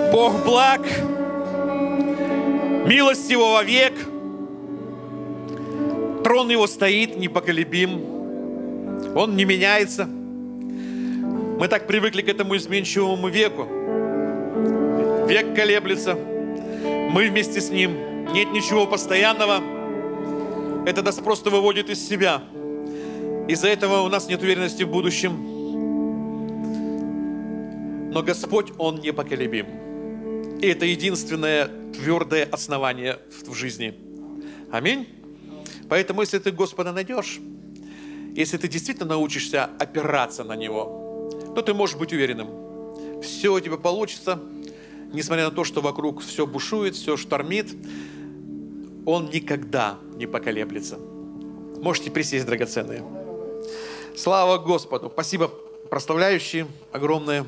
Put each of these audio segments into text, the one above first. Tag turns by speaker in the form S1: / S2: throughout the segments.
S1: Бог благ, милостивый вовек, трон Его стоит непоколебим, Он не меняется. Мы так привыкли к этому изменчивому веку. Век колеблется, мы вместе с Ним. Нет ничего постоянного. Это нас просто выводит из себя. Из-за этого у нас нет уверенности в будущем. Но Господь, Он непоколебим. И это единственное твердое основание в жизни. Аминь. Поэтому, если ты Господа найдешь, если ты действительно научишься опираться на Него, то ты можешь быть уверенным. Все у тебя получится, несмотря на то, что вокруг все бушует, все штормит. Он никогда не поколеблется. Можете присесть, драгоценные. Слава Господу. Спасибо, прославляющие, огромное.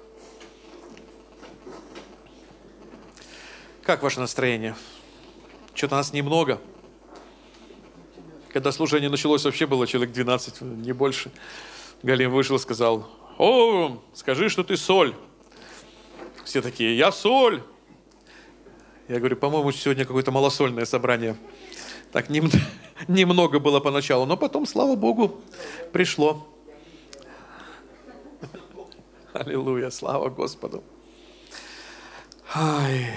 S1: Как ваше настроение? Что-то нас немного. Когда служение началось, вообще было человек 12, не больше. Галим вышел и сказал: «О, скажи, что ты соль». Все такие: «Я соль». Я говорю: по-моему, сегодня какое-то малосольное собрание. Так немного было поначалу, но потом, слава Богу, пришло. Аллилуйя, слава Господу. Ай.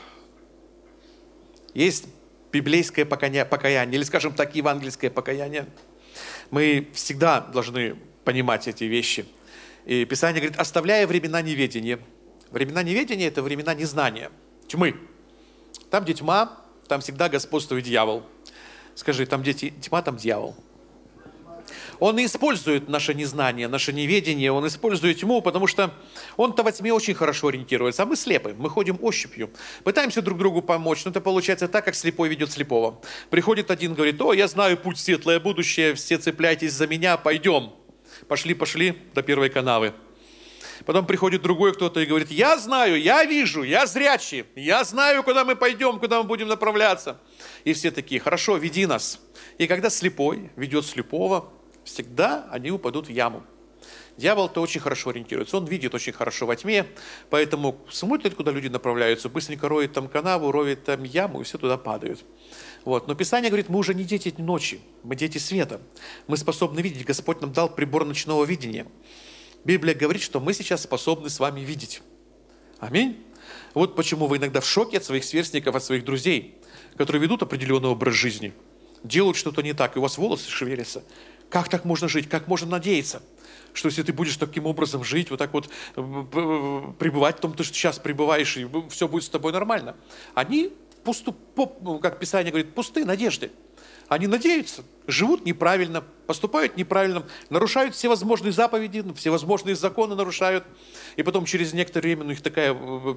S1: Есть библейское покаяние, или, скажем так, евангельское покаяние. Мы всегда должны понимать эти вещи. И Писание говорит: оставляя времена неведения. Времена неведения – это времена незнания, тьмы. Там, где тьма, там всегда господствует дьявол. Скажи: там, где тьма, там дьявол. Он и использует наше незнание, наше неведение, он использует тьму, потому что он-то во тьме очень хорошо ориентируется, а мы слепы, мы ходим ощупью, пытаемся друг другу помочь, но это получается так, как слепой ведет слепого. Приходит один, говорит: «О, я знаю путь в светлое будущее, все цепляйтесь за меня, пойдем». Пошли до первой канавы. Потом приходит другой кто-то и говорит: «Я знаю, я вижу, я зрячий, я знаю, куда мы пойдем, куда мы будем направляться». И все такие: «Хорошо, веди нас». И когда слепой ведет слепого, всегда они упадут в яму. Дьявол-то очень хорошо ориентируется, он видит очень хорошо во тьме, поэтому смотрит, куда люди направляются, быстренько роет там канаву, роет там яму, и все туда падают. Вот. Но Писание говорит: мы уже не дети ночи, мы дети света. Мы способны видеть, Господь нам дал прибор ночного видения. Библия говорит, что мы сейчас способны с вами видеть. Аминь. Вот почему вы иногда в шоке от своих сверстников, от своих друзей, которые ведут определенный образ жизни, делают что-то не так, и у вас волосы шевелятся. Как так можно жить? Как можно надеяться, что если ты будешь таким образом жить, вот так вот пребывать в том, что сейчас пребываешь, и все будет с тобой нормально? Они, как Писание говорит, пустые надежды. Они надеются, живут неправильно, поступают неправильно, нарушают всевозможные заповеди, всевозможные законы нарушают. И потом через некоторое время у них такое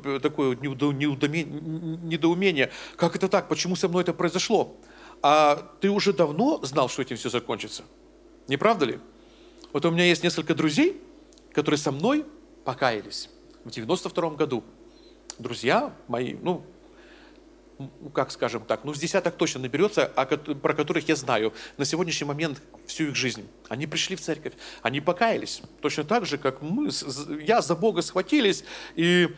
S1: недоумение. Как это так? Почему со мной это произошло? А ты уже давно знал, что этим все закончится. Не правда ли? Вот у меня есть несколько друзей, которые со мной покаялись в 92-м году. Друзья мои, как скажем так, с десяток точно наберется, про которых я знаю на сегодняшний момент всю их жизнь. Они пришли в церковь, они покаялись. Точно так же, как я за Бога схватились и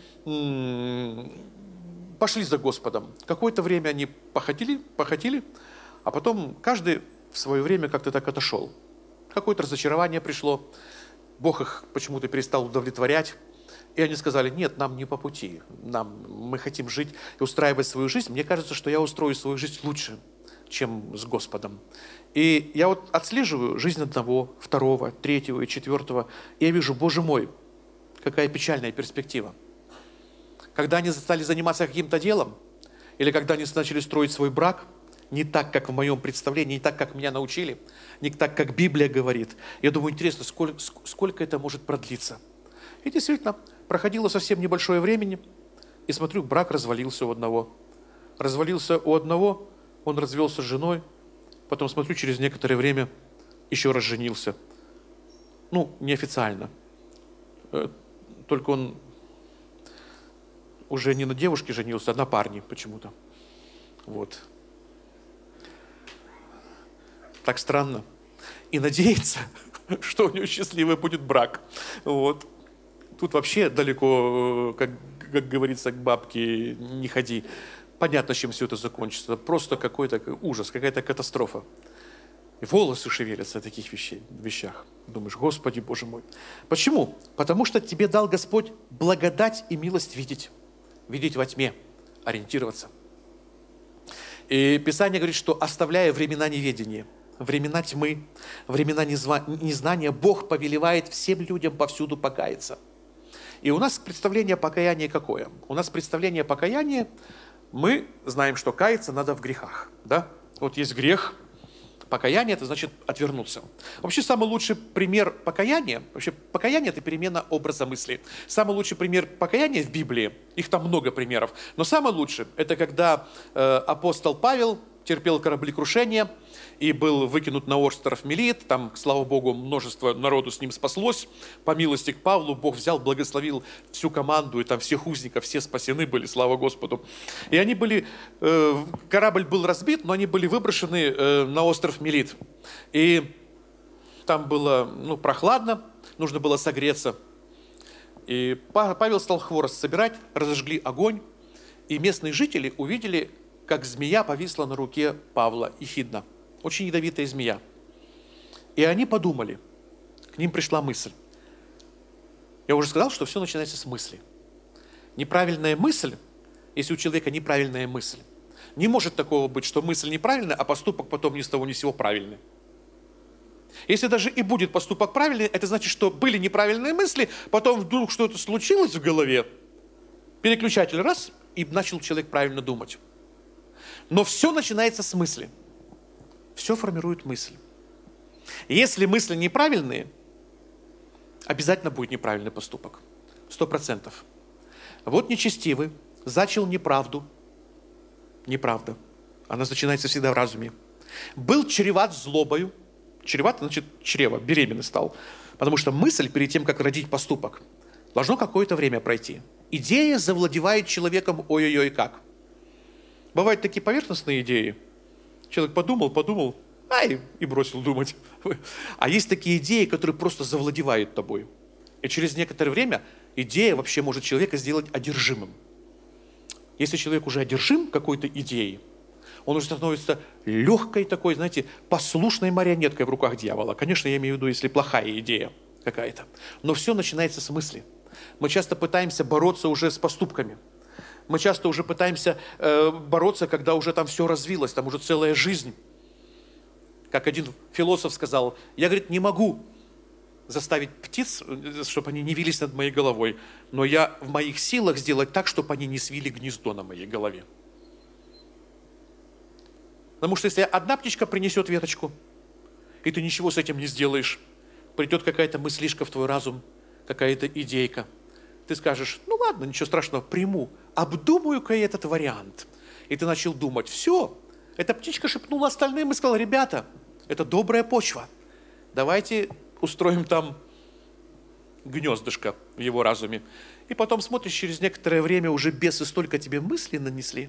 S1: пошли за Господом. Какое-то время они походили, а потом каждый в свое время как-то так отошел. Какое-то разочарование пришло, Бог их почему-то перестал удовлетворять. И они сказали: нет, нам не по пути, мы хотим жить и устраивать свою жизнь. Мне кажется, что я устрою свою жизнь лучше, чем с Господом. И я вот отслеживаю жизнь одного, второго, третьего и четвертого, и я вижу: Боже мой, какая печальная перспектива. Когда они стали заниматься каким-то делом, или когда они начали строить свой брак, не так, как в моем представлении, не так, как меня научили, не так, как Библия говорит. Я думаю, интересно, сколько это может продлиться. И действительно, проходило совсем небольшое времени, и смотрю, брак развалился у одного. Он развелся с женой, потом смотрю, через некоторое время еще раз женился. Неофициально. Только он уже не на девушке женился, а на парне почему-то. Вот. Так странно. И надеяться, что у него счастливый будет брак. Вот. Тут вообще далеко, как как говорится, к бабке не ходи. Понятно, чем все это закончится. Просто какой-то ужас, какая-то катастрофа. И волосы шевелятся от таких вещах. Думаешь, Господи, Боже мой. Почему? Потому что тебе дал Господь благодать и милость видеть. Видеть во тьме, ориентироваться. И Писание говорит, что оставляя времена неведения, времена тьмы, времена незнания, Бог повелевает всем людям повсюду покаяться. И у нас представление о покаянии какое? У нас представление о покаянии, мы знаем, что каяться надо в грехах. Да? Вот есть грех, покаяние – это значит отвернуться. Вообще самый лучший пример покаяния, вообще покаяние – это перемена образа мысли. Самый лучший пример покаяния в Библии, их там много примеров, но самый лучший – это когда апостол Павел терпел кораблекрушение и был выкинут на остров Мелит. Там, слава Богу, множество народу с ним спаслось. По милости к Павлу Бог взял, благословил всю команду, и там всех узников, все спасены были, слава Господу. И они были, корабль был разбит, но они были выброшены на остров Мелит. И там было прохладно, нужно было согреться. И Павел стал хворост собирать, разожгли огонь, и местные жители увидели, как змея повисла на руке Павла, Эхидна. Очень ядовитая змея. И они подумали, к ним пришла мысль. Я уже сказал, что все начинается с мысли. Неправильная мысль, если у человека неправильная мысль, не может такого быть, что мысль неправильная, а поступок потом ни с того ни с сего правильный. Если даже и будет поступок правильный, это значит, что были неправильные мысли, потом вдруг что-то случилось в голове, переключатель раз, и начал человек правильно думать. Но все начинается с мысли. Все формирует мысль. Если мысли неправильные, обязательно будет неправильный поступок. 100%. Вот нечестивый зачал неправду. Неправда. Она начинается всегда в разуме. Был чреват злобою. Чреват, значит, чрево, беременный стал. Потому что мысль перед тем, как родить поступок, должно какое-то время пройти. Идея завладевает человеком ой-ой-ой как. Бывают такие поверхностные идеи. Человек подумал, и бросил думать. А есть такие идеи, которые просто завладевают тобой. И через некоторое время идея вообще может человека сделать одержимым. Если человек уже одержим какой-то идеей, он уже становится легкой такой, знаете, послушной марионеткой в руках дьявола. Конечно, я имею в виду, если плохая идея какая-то. Но все начинается с мысли. Мы часто пытаемся бороться уже с поступками. Мы часто уже пытаемся бороться, когда уже там все развилось, там уже целая жизнь. Как один философ сказал, я, говорит, не могу заставить птиц, чтобы они не вились над моей головой, но я в моих силах сделать так, чтобы они не свили гнездо на моей голове. Потому что если одна птичка принесет веточку, и ты ничего с этим не сделаешь, придет какая-то мыслишка в твой разум, какая-то идейка, ты скажешь, ну ладно, ничего страшного, приму, обдумаю-ка я этот вариант. И ты начал думать, все, эта птичка шепнула остальным и сказала, ребята, это добрая почва, давайте устроим там гнездышко в его разуме. И потом смотришь, через некоторое время уже бесы столько тебе мыслей нанесли.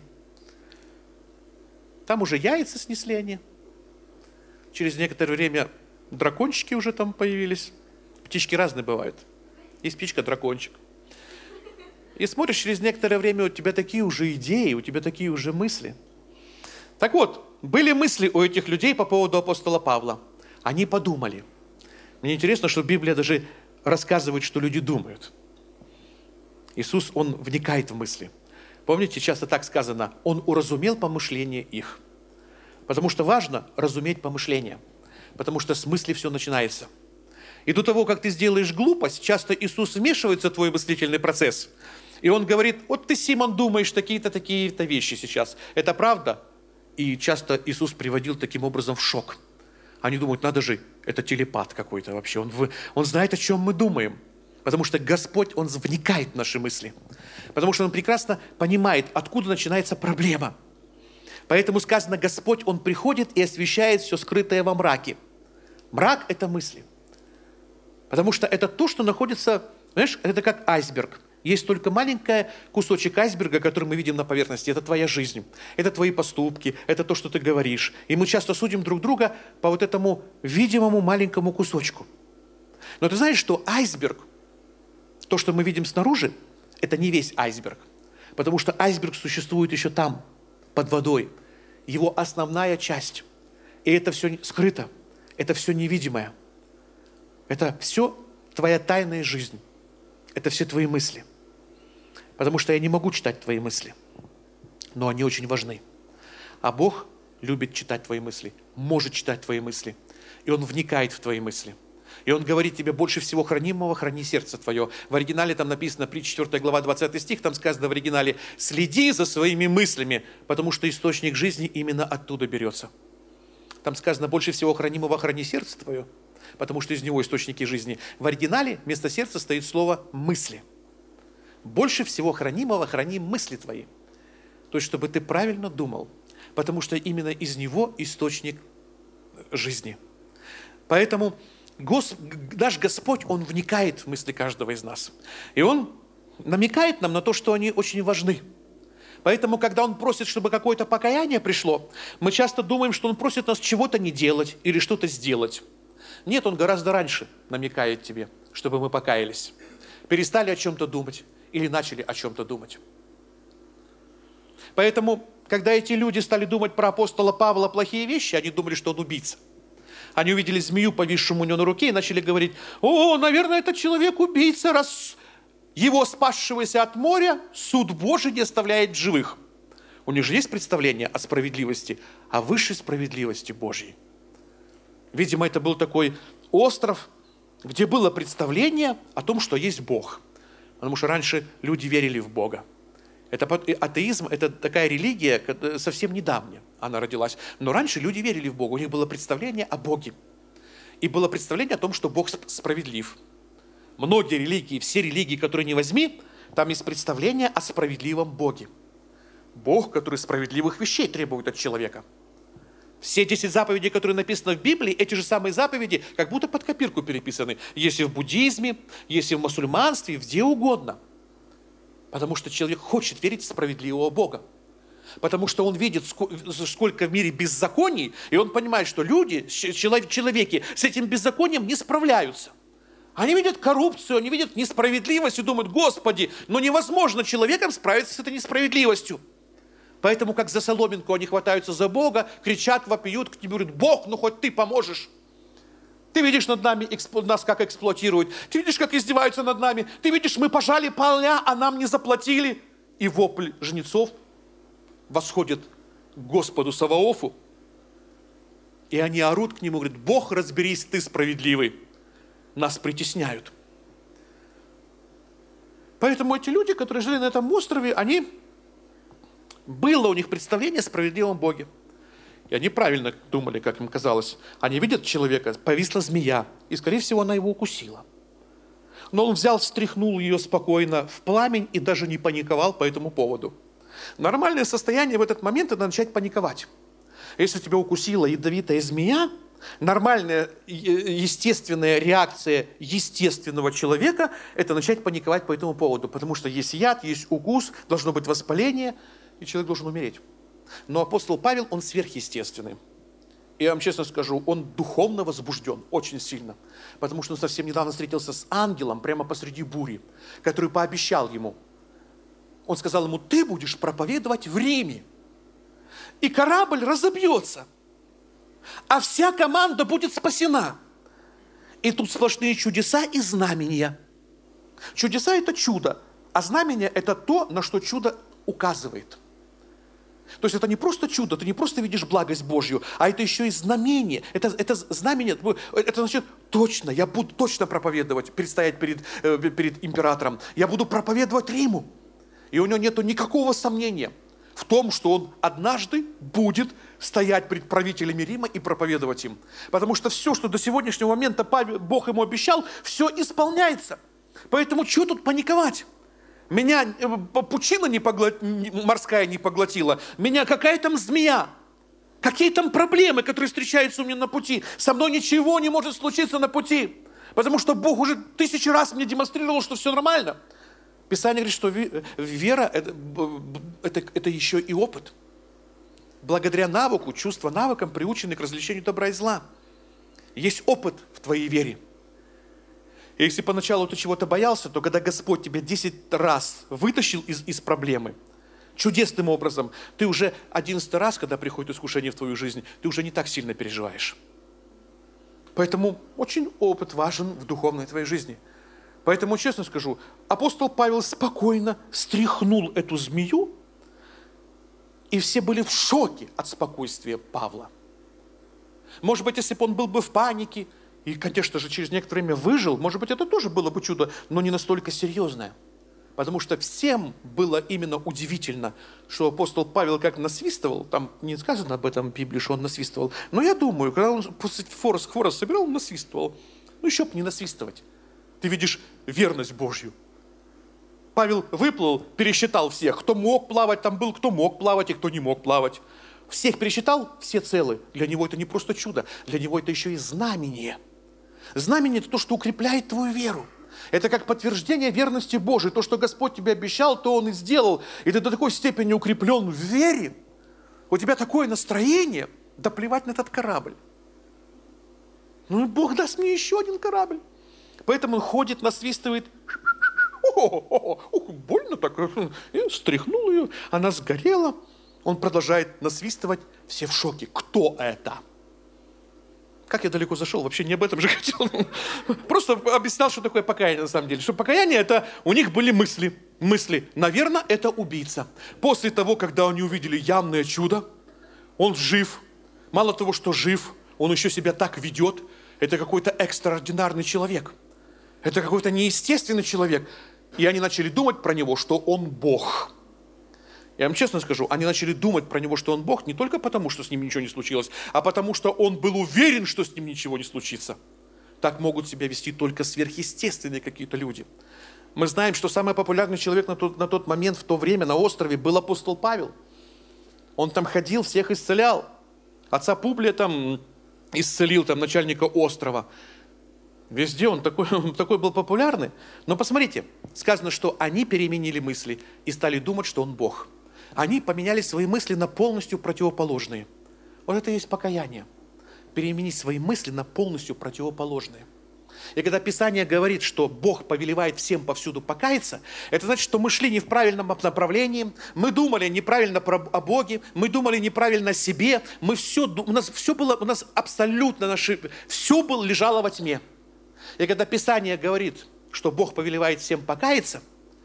S1: Там уже яйца снесли они. Через некоторое время дракончики уже там появились. Птички разные бывают. Есть птичка-дракончик. И смотришь, через некоторое время у тебя такие уже идеи, у тебя такие уже мысли. Так вот, были мысли у этих людей по поводу апостола Павла. Они подумали. Мне интересно, что Библия даже рассказывает, что люди думают. Иисус, Он вникает в мысли. Помните, часто так сказано, Он уразумел помышления их. Потому что важно разуметь помышления. Потому что с мысли все начинается. И до того, как ты сделаешь глупость, часто Иисус вмешивается в твой мыслительный процесс. И Он говорит, вот ты, Симон, думаешь такие-то вещи сейчас. Это правда? И часто Иисус приводил таким образом в шок. Они думают, надо же, это телепат какой-то вообще. Он знает, о чем мы думаем. Потому что Господь, Он вникает в наши мысли. Потому что Он прекрасно понимает, откуда начинается проблема. Поэтому сказано, Господь, Он приходит и освещает все скрытое во мраке. Мрак – это мысли. Потому что это то, что находится, знаешь, это как айсберг. Есть только маленький кусочек айсберга, который мы видим на поверхности. Это твоя жизнь, это твои поступки, это то, что ты говоришь. И мы часто судим друг друга по вот этому видимому маленькому кусочку. Но ты знаешь, что айсберг, то, что мы видим снаружи, это не весь айсберг. Потому что айсберг существует еще там, под водой. Его основная часть. И это все скрыто. Это все невидимое. Это все твоя тайная жизнь. Это все твои мысли. Потому что я не могу читать твои мысли. Но они очень важны. А Бог любит читать твои мысли. Может читать твои мысли. И Он вникает в твои мысли. И Он говорит тебе: больше всего хранимого храни сердце твое. В оригинале там написано, при 4 глава 20 стих, там сказано в оригинале: следи за своими мыслями, потому что источник жизни именно оттуда берется. Там сказано: больше всего хранимого храни сердце твое, потому что из него источники жизни. В оригинале вместо сердца стоит слово мысли. Больше всего хранимого храни мысли твои. То есть, чтобы ты правильно думал, потому что именно из него источник жизни. Поэтому наш Господь, Он вникает в мысли каждого из нас. И Он намекает нам на то, что они очень важны. Поэтому, когда Он просит, чтобы какое-то покаяние пришло, мы часто думаем, что Он просит нас чего-то не делать или что-то сделать. Нет, Он гораздо раньше намекает тебе, чтобы мы покаялись. Перестали о чем-то думать или начали о чем-то думать. Поэтому, когда эти люди стали думать про апостола Павла плохие вещи, они думали, что он убийца. Они увидели змею, повисшую у него на руке, и начали говорить: о, наверное, этот человек убийца, раз его, спасшегося от моря, суд Божий не оставляет живых. У них же есть представление о справедливости, о высшей справедливости Божьей. Видимо, это был такой остров, где было представление о том, что есть Бог. Потому что раньше люди верили в Бога. Атеизм – это такая религия, совсем недавняя она родилась. Но раньше люди верили в Бога, у них было представление о Боге. И было представление о том, что Бог справедлив. Многие религии, все религии, которые не возьми, там есть представление о справедливом Боге. Бог, который справедливых вещей требует от человека. Все 10 заповедей, которые написаны в Библии, эти же самые заповеди, как будто под копирку переписаны. Есть и в буддизме, есть и в мусульманстве, где угодно. Потому что человек хочет верить в справедливого Бога. Потому что он видит, сколько в мире беззаконий, и он понимает, что люди, человеки с этим беззаконием не справляются. Они видят коррупцию, они видят несправедливость и думают: Господи, но невозможно человеком справиться с этой несправедливостью. Поэтому, как за соломинку, они хватаются за Бога, кричат, вопиют к нему, говорят: Бог, ну хоть ты поможешь. Ты видишь над нами, нас как эксплуатируют. Ты видишь, как издеваются над нами. Ты видишь, мы пожали поля, а нам не заплатили. И вопль жнецов восходит к Господу Саваофу. И они орут к нему, говорят: Бог, разберись, ты справедливый. Нас притесняют. Поэтому эти люди, которые жили на этом острове, было у них представление о справедливом Боге. И они правильно думали, как им казалось. Они видят человека, повисла змея, и, скорее всего, она его укусила. Но он взял, встряхнул ее спокойно в пламень и даже не паниковал по этому поводу. Нормальное состояние в этот момент – это начать паниковать. Если тебя укусила ядовитая змея, нормальная, естественная реакция естественного человека – это начать паниковать по этому поводу. Потому что есть яд, есть укус, должно быть воспаление, и человек должен умереть. Но апостол Павел, он сверхъестественный. И я вам честно скажу, он духовно возбужден, очень сильно. Потому что он совсем недавно встретился с ангелом прямо посреди бури, который пообещал ему. Он сказал ему: ты будешь проповедовать в Риме. И корабль разобьется. А вся команда будет спасена. И тут сплошные чудеса и знамения. Чудеса – это чудо. А знамение – это то, на что чудо указывает. То есть это не просто чудо, ты не просто видишь благость Божью, а это еще и знамение. Это знамение, это значит точно, я буду точно проповедовать, предстоять перед императором. Я буду проповедовать Риму. И у него нет никакого сомнения в том, что он однажды будет стоять перед правителями Рима и проповедовать им. Потому что все, что до сегодняшнего момента Бог ему обещал, все исполняется. Поэтому что тут паниковать? Меня пучина морская не поглотила. Меня какая там змея. Какие там проблемы, которые встречаются у меня на пути. Со мной ничего не может случиться на пути. Потому что Бог уже 1000 раз мне демонстрировал, что все нормально. Писание говорит, что вера это еще и опыт. Благодаря навыку, чувства навыкам приучены к развлечению добра и зла. Есть опыт в твоей вере. И если поначалу ты чего-то боялся, то когда Господь тебя 10 раз вытащил из проблемы, чудесным образом, ты уже 11 раз, когда приходит искушение в твою жизнь, ты уже не так сильно переживаешь. Поэтому очень опыт важен в духовной твоей жизни. Поэтому, честно скажу, апостол Павел спокойно стряхнул эту змею, и все были в шоке от спокойствия Павла. Может быть, если бы он был бы в панике, и, конечно же, через некоторое время выжил, может быть, это тоже было бы чудо, но не настолько серьезное. Потому что всем было именно удивительно, что апостол Павел как насвистывал, там не сказано об этом в Библии, что он насвистывал, но я думаю, когда он после хворост собирал, он насвистывал. Ну еще бы не насвистывать. Ты видишь верность Божью. Павел выплыл, пересчитал всех, кто мог плавать, там был, кто мог плавать и кто не мог плавать. Всех пересчитал, все целы. Для него это не просто чудо, для него это еще и знамение. Знамение – это то, что укрепляет твою веру. Это как подтверждение верности Божией. То, что Господь тебе обещал, то Он и сделал. И ты до такой степени укреплен в вере. У тебя такое настроение, да плевать на этот корабль. Ну, Бог даст мне еще один корабль. Поэтому он ходит, насвистывает. Больно так. И стряхнул ее, она сгорела. Он продолжает насвистывать. Все в шоке. Кто это? Как я далеко зашел, вообще не об этом же хотел. Просто объяснял, что такое покаяние на самом деле. Что покаяние, это у них были мысли. Мысли, наверное, это убийца. После того, когда они увидели явное чудо, он жив. Мало того, что жив, он еще себя так ведет. Это какой-то экстраординарный человек. Это какой-то неестественный человек. И они начали думать про него, что он Бог. Я вам честно скажу, они начали думать про него, что он Бог, не только потому, что с ним ничего не случилось, а потому, что он был уверен, что с ним ничего не случится. Так могут себя вести только сверхъестественные какие-то люди. Мы знаем, что самый популярный человек на тот момент, в то время на острове, был апостол Павел. Он там ходил, всех исцелял. Отца Публия там исцелил, там начальника острова. Везде он такой был популярный. Но посмотрите, сказано, что они переменили мысли и стали думать, что он Бог. Они поменяли свои мысли на полностью противоположные. Вот это и есть покаяние. Переменить свои мысли на полностью противоположные. И когда Писание говорит, что Бог повелевает всем повсюду покаяться, это значит, что мы шли не в правильном направлении, мы думали неправильно о Боге, мы думали неправильно о себе, у нас абсолютно все лежало во тьме. И когда Писание говорит, что Бог повелевает всем покаяться,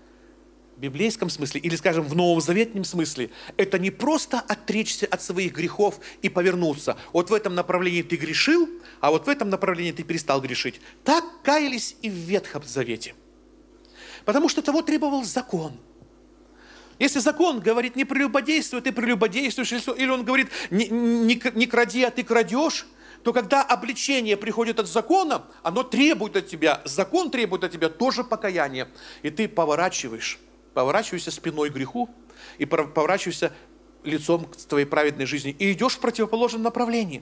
S1: в библейском смысле, или, скажем, в Новом Заветном смысле, это не просто отречься от своих грехов и повернуться. Вот в этом направлении ты грешил, а вот в этом направлении ты перестал грешить. Так каялись и в Ветхом Завете. Потому что того требовал закон. Если закон говорит, не прелюбодействуй, ты прелюбодействуешь, или он говорит, не кради, а ты крадешь, то когда обличение приходит от закона, оно требует от тебя, закон требует от тебя тоже покаяния. И ты поворачиваешься спиной к греху и поворачиваешься лицом к твоей праведной жизни и идешь в противоположном направлении.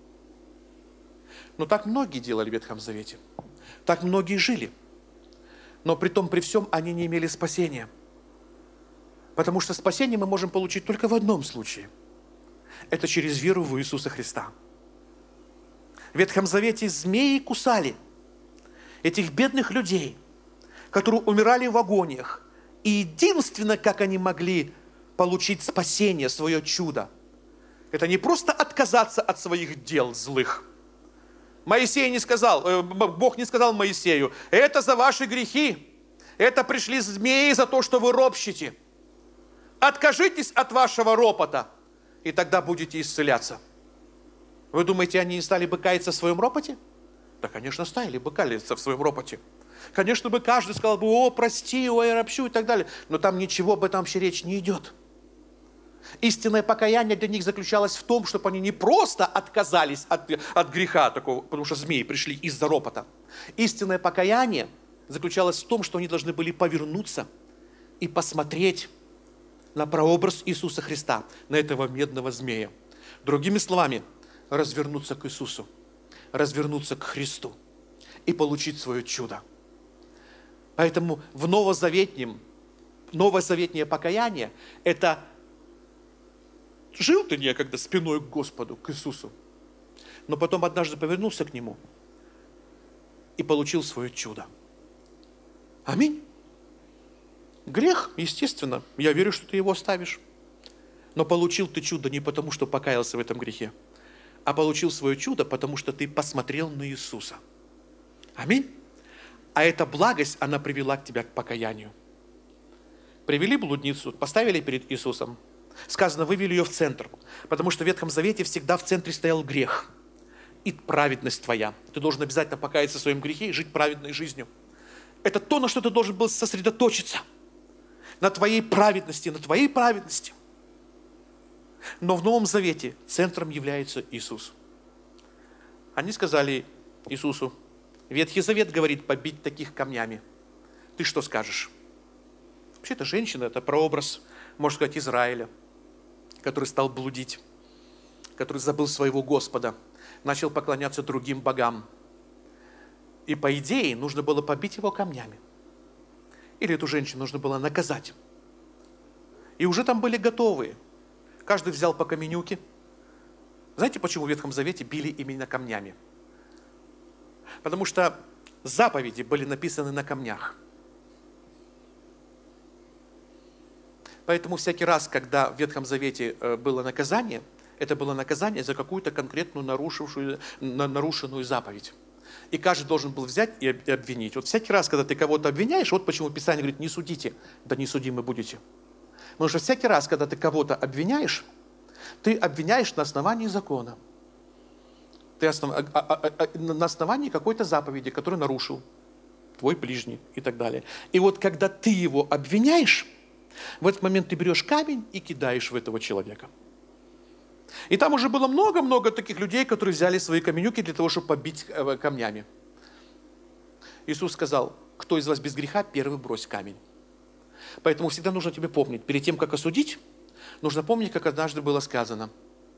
S1: Но так многие делали в Ветхом Завете. Так многие жили. Но при всем они не имели спасения. Потому что спасение мы можем получить только в одном случае. Это через веру в Иисуса Христа. В Ветхом Завете змеи кусали этих бедных людей, которые умирали в агониях. И единственное, как они могли получить спасение, свое чудо, это не просто отказаться от своих дел злых. Бог не сказал Моисею, это за ваши грехи, это пришли змеи за то, что вы ропщите. Откажитесь от вашего ропота, и тогда будете исцеляться. Вы думаете, они не стали бы каяться в своем ропоте? Да, конечно, стали бы каяться в своем ропоте. Конечно бы каждый сказал бы, о, прости, о, я ропщу и так далее. Но там ничего об этом вообще речь не идет. Истинное покаяние для них заключалось в том, чтобы они не просто отказались от греха такого, потому что змеи пришли из-за ропота. Истинное покаяние заключалось в том, что они должны были повернуться и посмотреть на прообраз Иисуса Христа, на этого медного змея. Другими словами, развернуться к Иисусу, развернуться к Христу и получить свое чудо. Поэтому в новозаветнее покаяние – это жил ты некогда спиной к Господу, к Иисусу, но потом однажды повернулся к Нему и получил свое чудо. Аминь. Грех, естественно. Я верю, что ты его оставишь. Но получил ты чудо не потому, что покаялся в этом грехе, а получил свое чудо, потому что ты посмотрел на Иисуса. Аминь. А эта благость, она привела к тебя к покаянию. Привели блудницу, поставили перед Иисусом. Сказано, вывели ее в центр. Потому что в Ветхом Завете всегда в центре стоял грех. И праведность твоя. Ты должен обязательно покаяться в своем грехе и жить праведной жизнью. Это то, на что ты должен был сосредоточиться. На твоей праведности, на твоей праведности. Но в Новом Завете центром является Иисус. Они сказали Иисусу, Ветхий Завет говорит побить таких камнями. Ты что скажешь? Вообще-то женщина – это прообраз, можно сказать, Израиля, который стал блудить, который забыл своего Господа, начал поклоняться другим богам. И по идее нужно было побить его камнями. Или эту женщину нужно было наказать. И уже там были готовые. Каждый взял по каменюке. Знаете, почему в Ветхом Завете били именно камнями? Потому что заповеди были написаны на камнях. Поэтому всякий раз, когда в Ветхом Завете было наказание, это было наказание за какую-то конкретную нарушенную заповедь. И каждый должен был взять и обвинить. Вот всякий раз, когда ты кого-то обвиняешь, вот почему Писание говорит, не судите, да не судимы будете. Потому что всякий раз, когда ты кого-то обвиняешь, ты обвиняешь на основании закона. Ты на основании какой-то заповеди, которую нарушил твой ближний и так далее. И вот когда ты его обвиняешь, в этот момент ты берешь камень и кидаешь в этого человека. И там уже было много-много таких людей, которые взяли свои каменюки для того, чтобы побить камнями. Иисус сказал, кто из вас без греха, первый брось камень. Поэтому всегда нужно тебе помнить, перед тем, как осудить, нужно помнить, как однажды было сказано.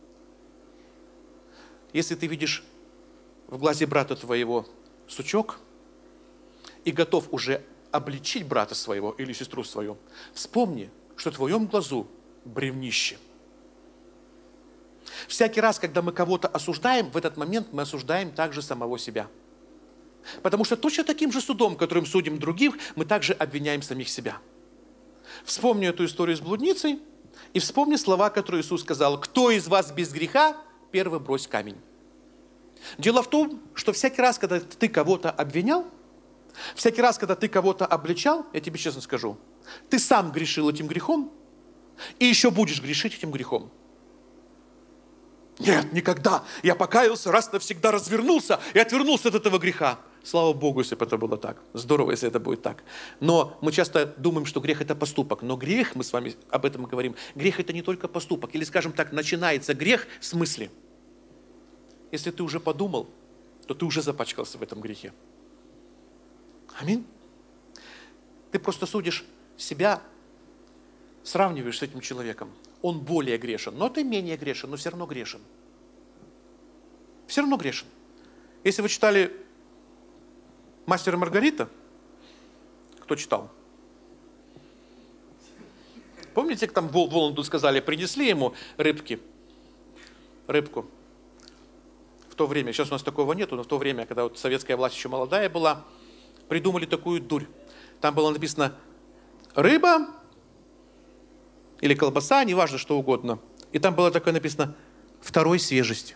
S1: Если ты видишь в глазе брата твоего сучок и готов уже обличить брата своего или сестру свою, вспомни, что в твоем глазу бревнище. Всякий раз, когда мы кого-то осуждаем, в этот момент мы осуждаем также самого себя. Потому что точно таким же судом, которым судим других, мы также обвиняем самих себя. Вспомни эту историю с блудницей и вспомни слова, которые Иисус сказал. Кто из вас без греха, первый брось камень. Дело в том, что всякий раз, когда ты кого-то обвинял, всякий раз, когда ты кого-то обличал, я тебе честно скажу, ты сам грешил этим грехом и еще будешь грешить этим грехом. Нет, никогда. Я покаялся, раз навсегда развернулся и отвернулся от этого греха. Слава Богу, если бы это было так. Здорово, если это будет так. Но мы часто думаем, что грех – это поступок. Но грех, мы с вами об этом говорим, грех – это не только поступок. Или, скажем так, начинается грех с мысли. Если ты уже подумал, то ты уже запачкался в этом грехе. Аминь. Ты просто судишь себя, сравниваешь с этим человеком. Он более грешен, но ты менее грешен, но все равно грешен. Все равно грешен. Если вы читали «Мастера и Маргарита», кто читал? Помните, как там Воланду сказали, принесли ему рыбку. В то время, сейчас у нас такого нету, но в то время, когда вот советская власть еще молодая была, придумали такую дурь. Там было написано «рыба» или колбаса, неважно, что угодно. И там было такое написано «второй свежести».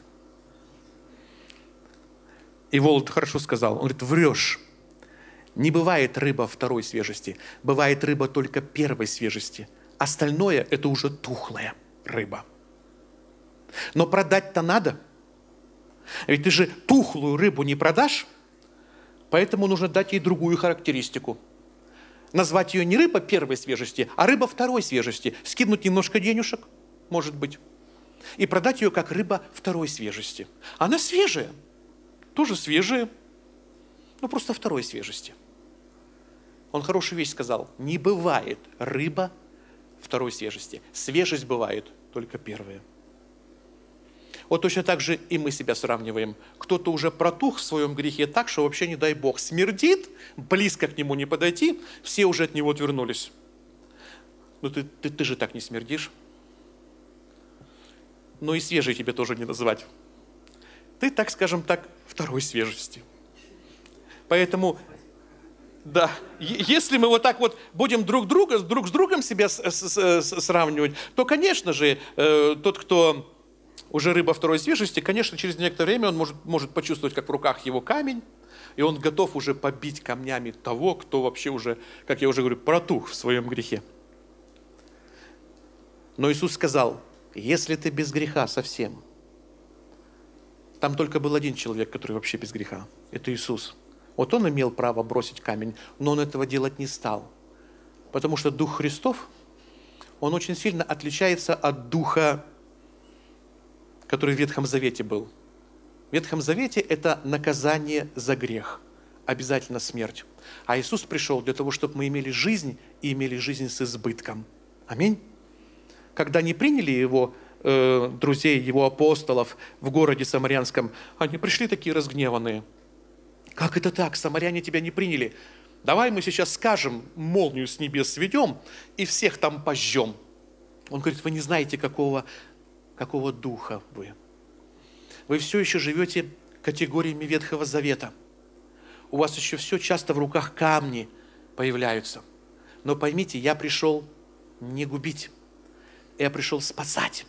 S1: И Воланд хорошо сказал, он говорит, врешь. Не бывает рыба второй свежести, бывает рыба только первой свежести. Остальное – это уже тухлая рыба. Но продать-то надо. Ведь ты же тухлую рыбу не продашь, поэтому нужно дать ей другую характеристику. Назвать ее не рыба первой свежести, а рыба второй свежести. Скинуть немножко денежек, может быть, и продать ее как рыба второй свежести. Она свежая, тоже свежая, но просто второй свежести. Он хорошую вещь сказал. Не бывает рыба второй свежести. Свежесть бывает только первая. Вот точно так же и мы себя сравниваем. Кто-то уже протух в своем грехе так, что вообще, не дай Бог, смердит, близко к нему не подойти, все уже от него отвернулись. Но ты же так не смердишь. Но и свежей тебе тоже не называть. Ты, так скажем так, второй свежести. Поэтому Да, если мы вот так вот будем друг с другом себя сравнивать, то, конечно же, тот, кто уже рыба второй свежести, конечно, через некоторое время он может почувствовать, как в руках его камень, и он готов уже побить камнями того, кто вообще уже, как я уже говорю, протух в своем грехе. Но Иисус сказал, если ты без греха совсем, там только был один человек, который вообще без греха, это Иисус. Вот он имел право бросить камень, но он этого делать не стал. Потому что Дух Христов, он очень сильно отличается от Духа, который в Ветхом Завете был. В Ветхом Завете это наказание за грех, обязательно смерть. А Иисус пришел для того, чтобы мы имели жизнь и имели жизнь с избытком. Аминь. Когда не приняли его друзей, его апостолов в городе Самарянском, они пришли такие разгневанные. Как это так? Самаряне тебя не приняли. Давай мы сейчас скажем, молнию с небес сведем и всех там пожжем. Он говорит, вы не знаете, какого духа вы. Вы все еще живете категориями Ветхого Завета. У вас еще все часто в руках камни появляются. Но поймите, я пришел не губить. Я пришел спасать.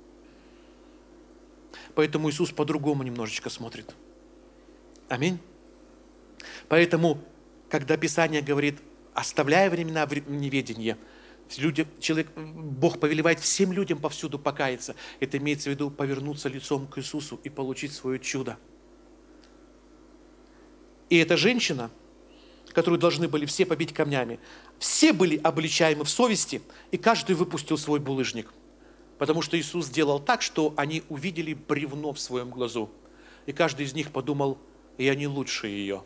S1: Поэтому Иисус по-другому немножечко смотрит. Аминь. Поэтому, когда Писание говорит, оставляя времена неведения, Бог повелевает всем людям повсюду покаяться. Это имеется в виду повернуться лицом к Иисусу и получить свое чудо. И эта женщина, которую должны были все побить камнями, все были обличаемы в совести, и каждый выпустил свой булыжник. Потому что Иисус сделал так, что они увидели бревно в своем глазу. И каждый из них подумал, я не лучше ее.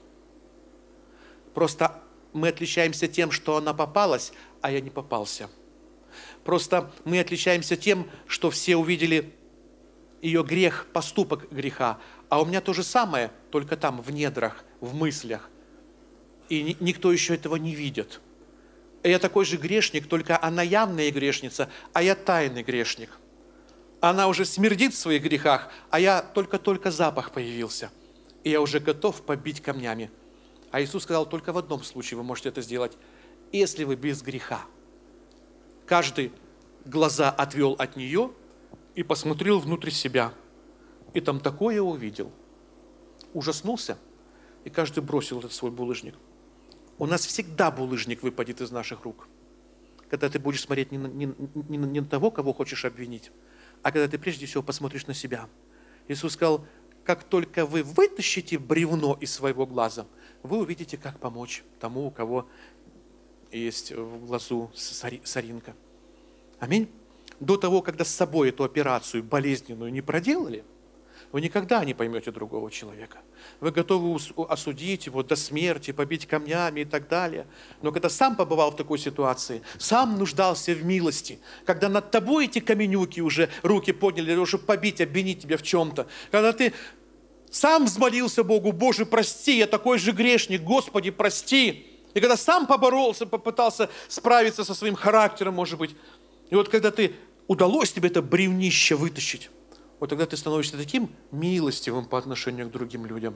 S1: Просто мы отличаемся тем, что она попалась, а я не попался. Просто мы отличаемся тем, что все увидели ее грех, поступок греха. А у меня то же самое, только там, в недрах, в мыслях. И никто еще этого не видит. Я такой же грешник, только она явная грешница, а я тайный грешник. Она уже смердит в своих грехах, а я только запах появился. И я уже готов побить камнями. А Иисус сказал, только в одном случае вы можете это сделать, если вы без греха. Каждый глаза отвел от нее и посмотрел внутрь себя. И там такое увидел. Ужаснулся, и каждый бросил этот свой булыжник. У нас всегда булыжник выпадет из наших рук. Когда ты будешь смотреть не на того, кого хочешь обвинить, а когда ты прежде всего посмотришь на себя. Иисус сказал, как только вы вытащите бревно из своего глаза, вы увидите, как помочь тому, у кого есть в глазу соринка. Аминь. До того, когда с собой эту операцию болезненную не проделали, вы никогда не поймете другого человека. Вы готовы осудить его до смерти, побить камнями и так далее. Но когда сам побывал в такой ситуации, сам нуждался в милости, когда над тобой эти каменюки уже руки подняли, для того, чтобы побить, обвинить тебя в чем-то, когда ты сам взмолился Богу, Боже, прости, я такой же грешник, Господи, прости. И когда сам поборолся, попытался справиться со своим характером, может быть, и вот когда удалось тебе это бревнище вытащить, вот тогда ты становишься таким милостивым по отношению к другим людям.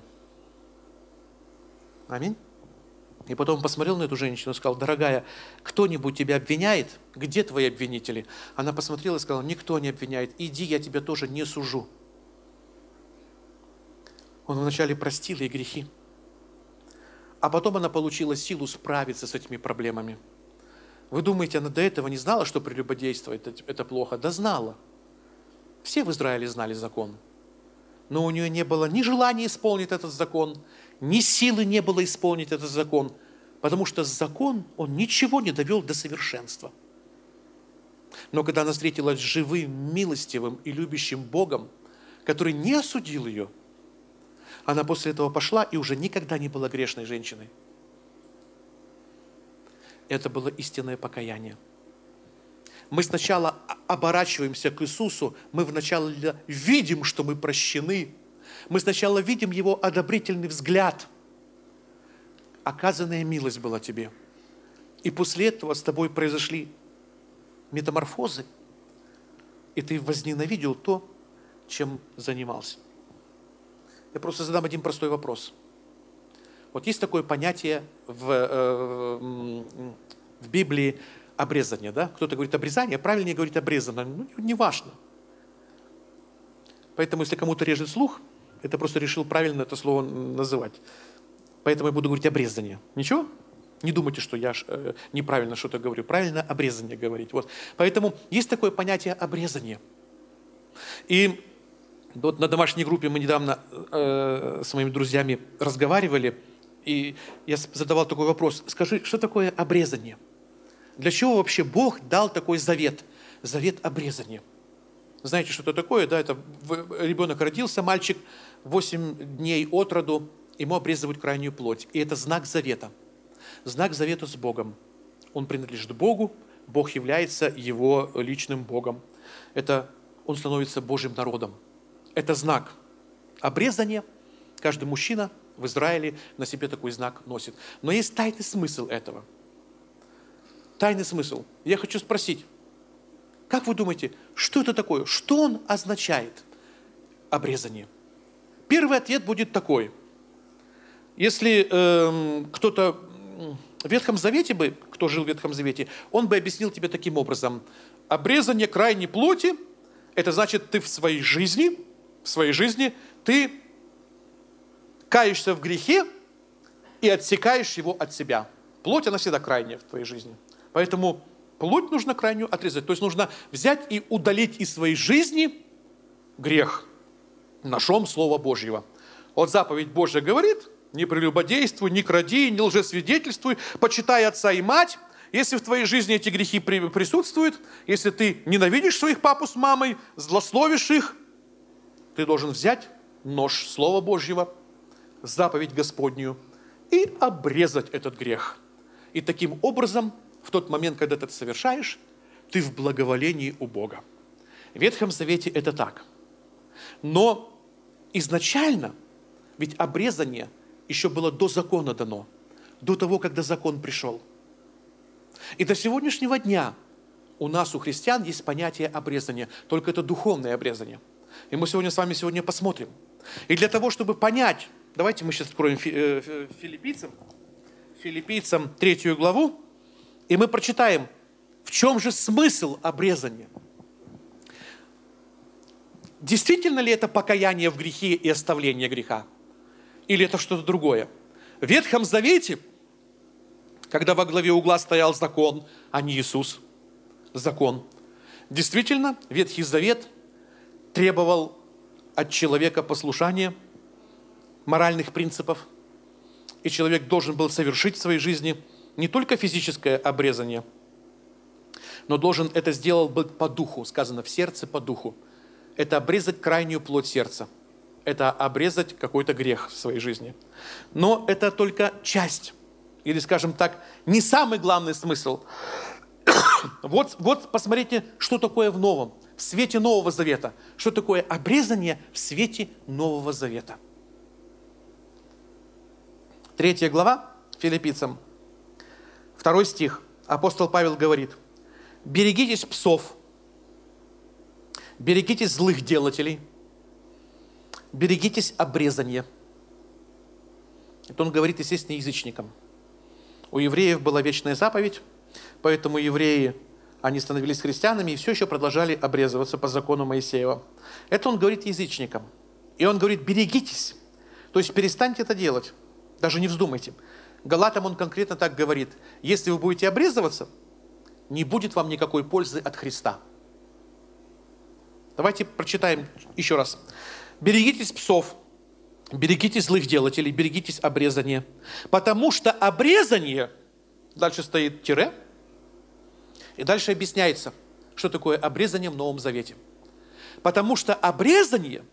S1: Аминь. И потом посмотрел на эту женщину и сказал, дорогая, кто-нибудь тебя обвиняет? Где твои обвинители? Она посмотрела и сказала, никто не обвиняет. Иди, я тебя тоже не сужу. Он вначале простил ей грехи, а потом она получила силу справиться с этими проблемами. Вы думаете, она до этого не знала, что прелюбодейство это плохо? Да знала. Все в Израиле знали закон. Но у нее не было ни желания исполнить этот закон, ни силы не было исполнить этот закон, потому что закон, он ничего не довел до совершенства. Но когда она встретилась с живым, милостивым и любящим Богом, который не осудил ее, она после этого пошла и уже никогда не была грешной женщиной. Это было истинное покаяние. Мы сначала оборачиваемся к Иисусу, мы вначале видим, что мы прощены. Мы сначала видим Его одобрительный взгляд. Оказанная милость была тебе. И после этого с тобой произошли метаморфозы. И ты возненавидел то, чем занимался. Я просто задам один простой вопрос. Вот есть такое понятие в Библии обрезание, да? Кто-то говорит обрезание, правильнее говорит обрезано. Ну, не важно. Поэтому, если кому-то режет слух, это просто решил правильно это слово называть. Поэтому я буду говорить обрезание. Ничего? Не думайте, что я неправильно что-то говорю. Правильно обрезание говорить. Вот. Поэтому есть такое понятие обрезание. И вот на домашней группе мы недавно с моими друзьями разговаривали, и я задавал такой вопрос. Скажи, что такое обрезание? Для чего вообще Бог дал такой завет? Завет обрезания. Знаете, что это такое? Да, это ребенок родился, мальчик, 8 дней от роду, ему обрезывают крайнюю плоть. И это знак завета. Знак завета с Богом. Он принадлежит Богу, Бог является его личным Богом. Это он становится Божьим народом. Это знак обрезания. Каждый мужчина в Израиле на себе такой знак носит. Но есть тайный смысл этого. Тайный смысл. Я хочу спросить, как вы думаете, что это такое? Что он означает? Обрезание. Первый ответ будет такой. Если кто-то в Ветхом Завете бы, кто жил в Ветхом Завете, он бы объяснил тебе таким образом. Обрезание крайней плоти, это значит, ты в своей жизни ты каешься в грехе и отсекаешь его от себя. Плоть, она всегда крайняя в твоей жизни. Поэтому плоть нужно крайнюю отрезать. То есть нужно взять и удалить из своей жизни грех ножом Слова Божьего. Вот заповедь Божья говорит, не прелюбодействуй, не кради, не лжесвидетельствуй, почитай отца и мать. Если в твоей жизни эти грехи присутствуют, если ты ненавидишь своих папу с мамой, злословишь их, ты должен взять нож Слова Божьего, заповедь Господнюю и обрезать этот грех. И таким образом, в тот момент, когда ты это совершаешь, ты в благоволении у Бога. В Ветхом Завете это так. Но изначально, ведь обрезание еще было до закона дано, до того, когда закон пришел. И до сегодняшнего дня у нас, у христиан, есть понятие обрезания, только это духовное обрезание. И мы сегодня с вами посмотрим. И для того, чтобы понять, давайте мы сейчас откроем Филиппийцам 3 главу, и мы прочитаем, в чем же смысл обрезания. Действительно ли это покаяние в грехе и оставление греха? Или это что-то другое? В Ветхом Завете, когда во главе угла стоял закон, а не Иисус, закон, действительно, Ветхий Завет требовал от человека послушания, моральных принципов, и человек должен был совершить в своей жизни не только физическое обрезание, но должен это сделать быть по духу, сказано в сердце по духу. Это обрезать крайнюю плоть сердца. Это обрезать какой-то грех в своей жизни. Но это только часть, или, скажем так, не самый главный смысл. Вот посмотрите, что такое в Новом, в свете Нового Завета. Что такое обрезание в свете Нового Завета. 3 глава Филиппийцам, 2 стих. Апостол Павел говорит: «Берегитесь псов, берегитесь злых делателей, берегитесь обрезания». Это он говорит, естественно, язычникам. У евреев была вечная заповедь, поэтому евреи, они становились христианами и все еще продолжали обрезываться по закону Моисеева. Это он говорит язычникам. И он говорит: берегитесь. То есть перестаньте это делать. Даже не вздумайте. Галатам он конкретно так говорит: если вы будете обрезываться, не будет вам никакой пользы от Христа. Давайте прочитаем еще раз. Берегитесь псов, берегитесь злых делателей, берегитесь обрезания. Потому что обрезание, дальше стоит тире, и дальше объясняется, что такое обрезание в Новом Завете. Потому что обрезание,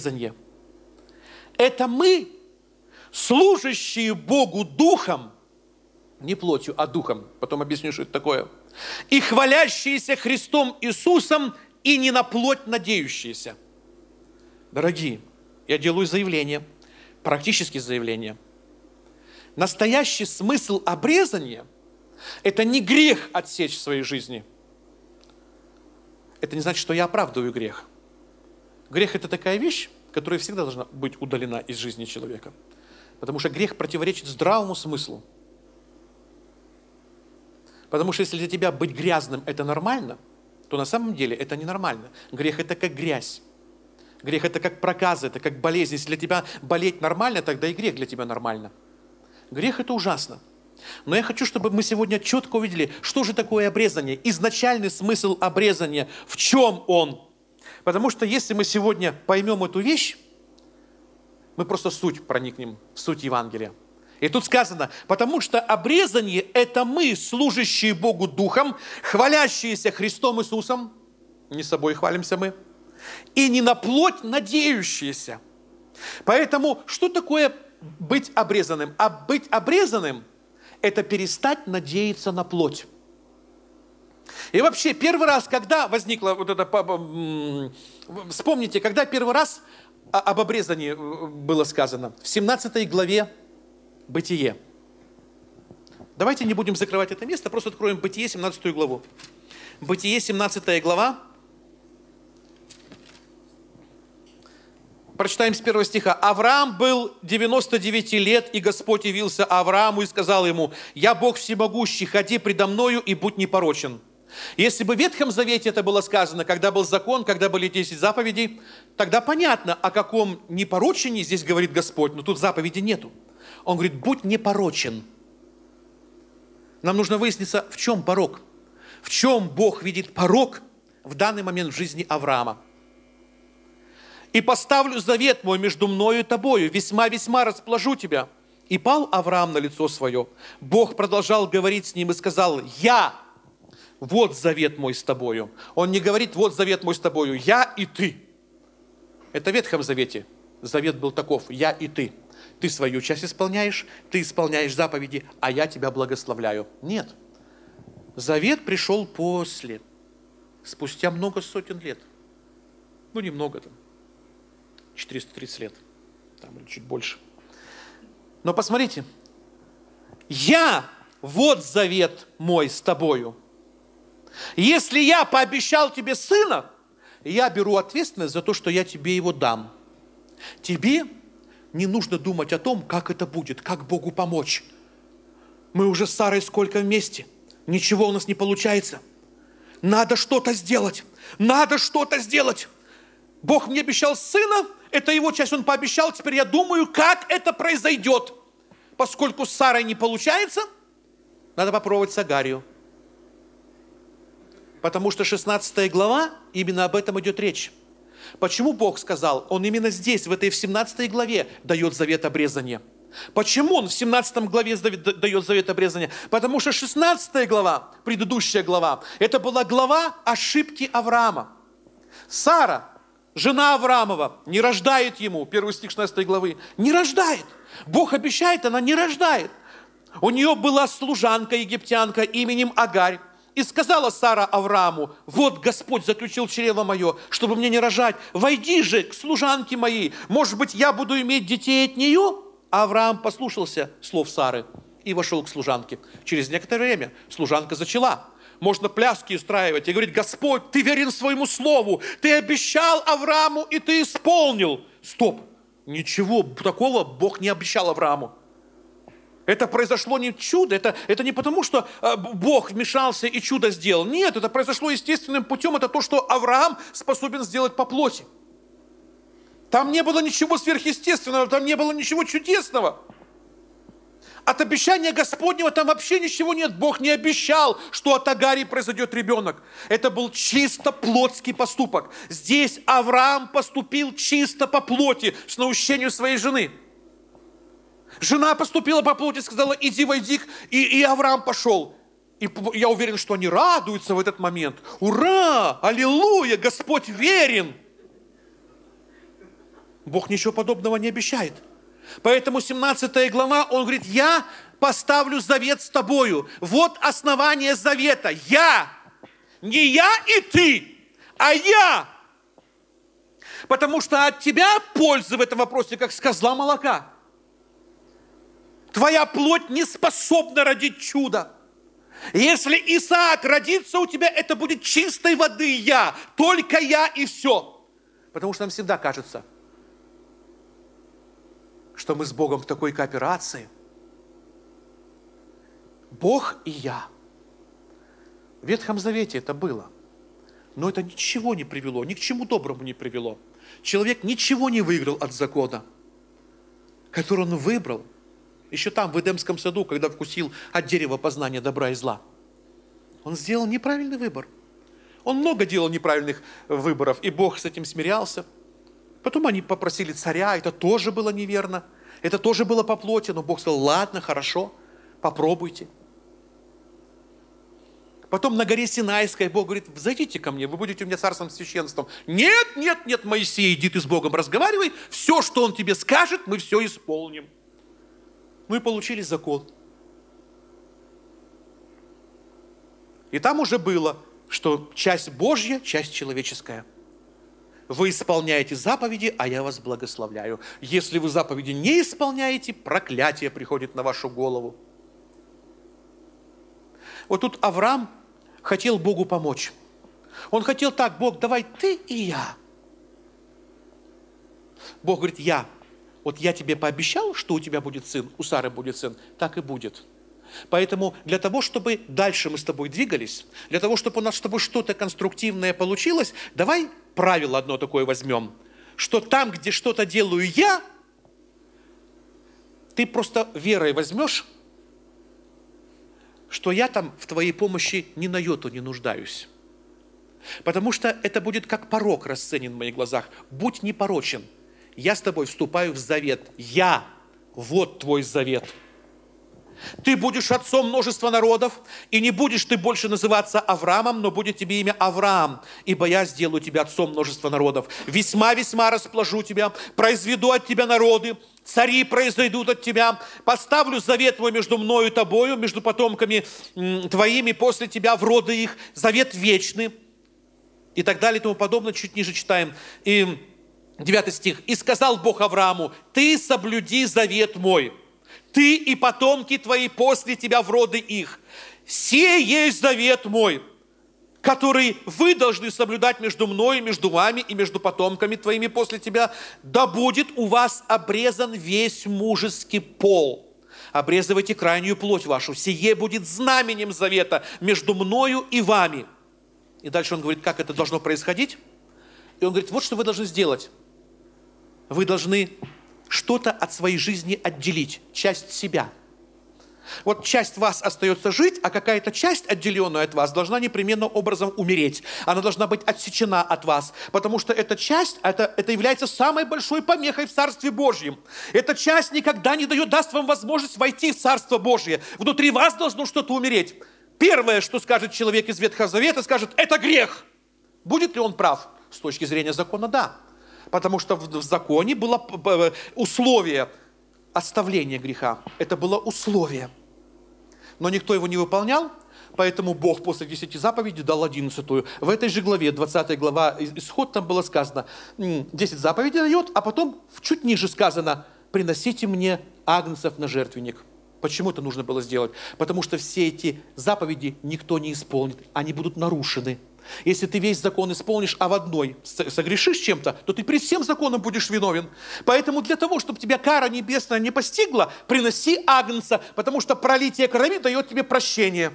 S1: это мы, служащие Богу духом, не плотью, а духом, потом объясню, что это такое, и хвалящиеся Христом Иисусом, и не на плоть надеющиеся. Дорогие, я делаю заявление, практически заявление. Настоящий смысл обрезания – это не грех отсечь в своей жизни. Это не значит, что я оправдываю грех. Грех – это такая вещь, которая всегда должна быть удалена из жизни человека. Потому что грех противоречит здравому смыслу. Потому что если для тебя быть грязным – это нормально, то на самом деле это ненормально. Грех – это как грязь. Грех – это как проказы, это как болезнь. Если для тебя болеть нормально, тогда и грех для тебя нормально. Грех – это ужасно. Но я хочу, чтобы мы сегодня четко увидели, что же такое обрезание. Изначальный смысл обрезания, в чем он. Потому что если мы сегодня поймем эту вещь, мы просто суть проникнем, в суть Евангелия. И тут сказано, потому что обрезание – это мы, служащие Богу Духом, хвалящиеся Христом Иисусом, не собой хвалимся мы, и не на плоть надеющиеся. Поэтому что такое быть обрезанным? А быть обрезанным – это перестать надеяться на плоть. И вообще, первый раз, когда возникло вот это, вспомните, когда первый раз об обрезании было сказано? В 17 главе Бытие. Давайте не будем закрывать это место, просто откроем Бытие, 17 главу. Бытие, 17 глава. Прочитаем с 1 стиха. «Авраам был 99 лет, и Господь явился Аврааму и сказал ему: „Я Бог всемогущий, ходи предо мною и будь непорочен“». Если бы в Ветхом Завете это было сказано, когда был закон, когда были 10 заповедей, тогда понятно, о каком непорочении здесь говорит Господь, но тут заповеди нету. Он говорит: будь непорочен. Нам нужно выясниться, в чем порок. В чем Бог видит порок в данный момент в жизни Авраама. «И поставлю завет мой между мною и тобою, весьма-весьма расположу тебя». И пал Авраам на лицо свое. Бог продолжал говорить с ним и сказал: «Я, вот завет мой с тобою». Он не говорит: «Вот завет мой с тобою, я и ты». Это в Ветхом Завете. Завет был таков: я и ты. Ты свою часть исполняешь, ты исполняешь заповеди, а я тебя благословляю. Нет. Завет пришел после, спустя много сотен лет. Ну, немного там, 430 лет, там, или чуть больше. Но посмотрите, я, вот завет мой с тобою. Если я пообещал тебе сына, я беру ответственность за то, что я тебе его дам. Тебе не нужно думать о том, как это будет, как Богу помочь. Мы уже с Сарой сколько вместе, ничего у нас не получается. Надо что-то сделать, надо что-то сделать. Бог мне обещал сына, это его часть, он пообещал, теперь я думаю, как это произойдет. Поскольку с Сарой не получается, надо попробовать с Агарью. Потому что 16 глава, именно об этом идет речь. Почему Бог сказал? Он именно здесь, в этой в 17 главе дает завет обрезания. Почему он в 17 главе дает завет обрезания? Потому что 16 глава, предыдущая глава, это была глава ошибки Авраама. Сара, жена Авраамова, не рождает ему, 1 стих 16 главы, не рождает. Бог обещает, она не рождает. У нее была служанка египтянка именем Агарь. И сказала Сара Аврааму: вот Господь заключил чрево мое, чтобы мне не рожать. Войди же к служанке моей. Может быть, я буду иметь детей от нее? А Авраам послушался слов Сары и вошел к служанке. Через некоторое время служанка зачала. Можно пляски устраивать и говорить: Господь, ты верен своему слову. Ты обещал Аврааму, и ты исполнил. Стоп. Ничего такого Бог не обещал Аврааму. Это произошло не чудо, это не потому, что Бог вмешался и чудо сделал. Нет, это произошло естественным путем. Это то, что Авраам способен сделать по плоти. Там не было ничего сверхъестественного, там не было ничего чудесного. От обещания Господнего там вообще ничего нет. Бог не обещал, что от Агари произойдет ребенок. Это был чисто плотский поступок. Здесь Авраам поступил чисто по плоти, с наущением своей жены. Жена поступила по плоти, сказала: иди, войди, и Авраам пошел. И я уверен, что они радуются в этот момент. Ура! Аллилуйя! Господь верен! Бог ничего подобного не обещает. Поэтому 17 глава, он говорит: я поставлю завет с тобою. Вот основание завета. Я. Не я и ты, а я. Потому что от тебя пользы в этом вопросе, как с козла молока. Твоя плоть не способна родить чудо. Если Исаак родится у тебя, это будет чистой воды я, только я и все. Потому что нам всегда кажется, что мы с Богом в такой кооперации. Бог и я. В Ветхом Завете это было. Но это ничего не привело, ни к чему доброму не привело. Человек ничего не выиграл от закона, который он выбрал еще там, в Эдемском саду, когда вкусил от дерева познания добра и зла. Он сделал неправильный выбор. Он много делал неправильных выборов, и Бог с этим смирялся. Потом они попросили царя, это тоже было неверно. Это тоже было по плоти, но Бог сказал: ладно, хорошо, попробуйте. Потом на горе Синайской Бог говорит: зайдите ко мне, вы будете у меня царством, священством. Нет, нет, нет, Моисей, иди ты с Богом разговаривай, все, что Он тебе скажет, мы все исполним. Ну и получили закон. И там уже было, что часть Божья, часть человеческая. Вы исполняете заповеди, а я вас благословляю. Если вы заповеди не исполняете, проклятие приходит на вашу голову. Вот тут Авраам хотел Богу помочь. Он хотел так: Бог, давай ты и я. Бог говорит: я тебе пообещал, что у тебя будет сын, у Сары будет сын, так и будет. Поэтому для того, чтобы дальше мы с тобой двигались, для того, чтобы у нас с тобой что-то конструктивное получилось, давай правило одно такое возьмем, что там, где что-то делаю я, ты просто верой возьмешь, что я там в твоей помощи ни на йоту не нуждаюсь. Потому что это будет как порок расценен в моих глазах. Будь непорочен. Я с тобой вступаю в завет. Я, вот твой завет. Ты будешь отцом множества народов, и не будешь ты больше называться Авраамом, но будет тебе имя Авраам, ибо я сделаю тебя отцом множества народов. Весьма-весьма расположу тебя, произведу от тебя народы, цари произойдут от тебя, поставлю завет мой между мною и тобою, между потомками твоими после тебя в роды их, завет вечный, и так далее, и тому подобное. Чуть ниже читаем. И 9 стих. «И сказал Бог Аврааму: ты соблюди завет мой, ты и потомки твои после тебя в роды их. Сей есть завет мой, который вы должны соблюдать между мной, между вами и между потомками твоими после тебя. Да будет у вас обрезан весь мужеский пол. Обрезывайте крайнюю плоть вашу. Сие будет знаменем завета между мною и вами». И дальше он говорит, как это должно происходить. И он говорит: вот что вы должны сделать. Вы должны что-то от своей жизни отделить, часть себя. Вот часть вас остается жить, а какая-то часть, отделенная от вас, должна непременным образом умереть. Она должна быть отсечена от вас, потому что эта часть, это является самой большой помехой в Царстве Божьем. Эта часть никогда не даст вам возможность войти в Царство Божье. Внутри вас должно что-то умереть. Первое, что скажет человек из Ветхого Завета, скажет: это грех. Будет ли он прав? С точки зрения закона, да. Потому что в законе было условие оставления греха. Это было условие. Но никто его не выполнял, поэтому Бог после 10 заповедей дал 11-ю. В этой же главе, 20 глава, Исход, там было сказано, 10 заповедей дает, а потом чуть ниже сказано: приносите мне агнцев на жертвенник. Почему это нужно было сделать? Потому что все эти заповеди никто не исполнит, они будут нарушены. Если ты весь закон исполнишь, а в одной согрешишь чем-то, то ты перед всем законом будешь виновен. Поэтому для того, чтобы тебя кара небесная не постигла, приноси агнца, потому что пролитие крови дает тебе прощение.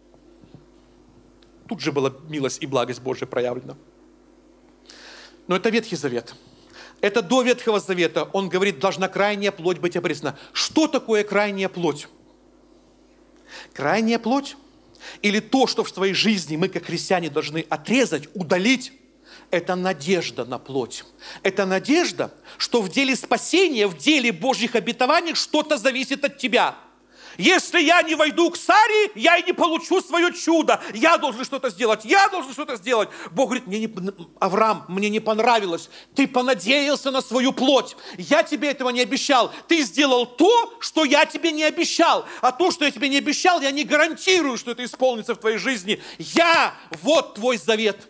S1: Тут же была милость и благость Божия проявлена. Но это Ветхий Завет. Это до Ветхого Завета. Он говорит, должна крайняя плоть быть обрезана. Что такое крайняя плоть? Крайняя плоть, или то, что в своей жизни мы, как христиане, должны отрезать, удалить, это надежда на плоть. Это надежда, что в деле спасения, в деле Божьих обетований что-то зависит от тебя. Если я не войду к Саре, я и не получу свое чудо. Я должен что-то сделать, я должен что-то сделать. Бог говорит: Авраам, мне не понравилось. Ты понадеялся на свою плоть. Я тебе этого не обещал. Ты сделал то, что я тебе не обещал. А то, что я тебе не обещал, я не гарантирую, что это исполнится в твоей жизни. Вот твой завет.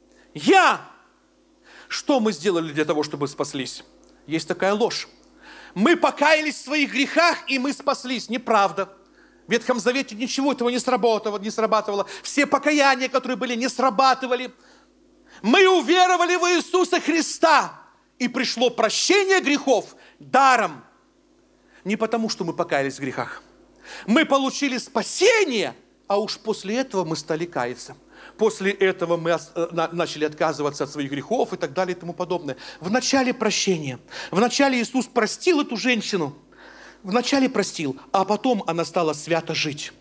S1: Что мы сделали для того, чтобы спаслись? Есть такая ложь. Мы покаялись в своих грехах, и мы спаслись. Неправда. В Ветхом Завете ничего этого не срабатывало. Все покаяния, которые были, не срабатывали. Мы уверовали в Иисуса Христа, и пришло прощение грехов даром. не потому, что мы покаялись в грехах. Мы получили спасение, а уж после этого мы стали каяться. После этого мы начали отказываться от своих грехов и так далее и тому подобное. В начале прощения. Вначале Иисус простил эту женщину. Вначале простил, а потом она стала свято жить.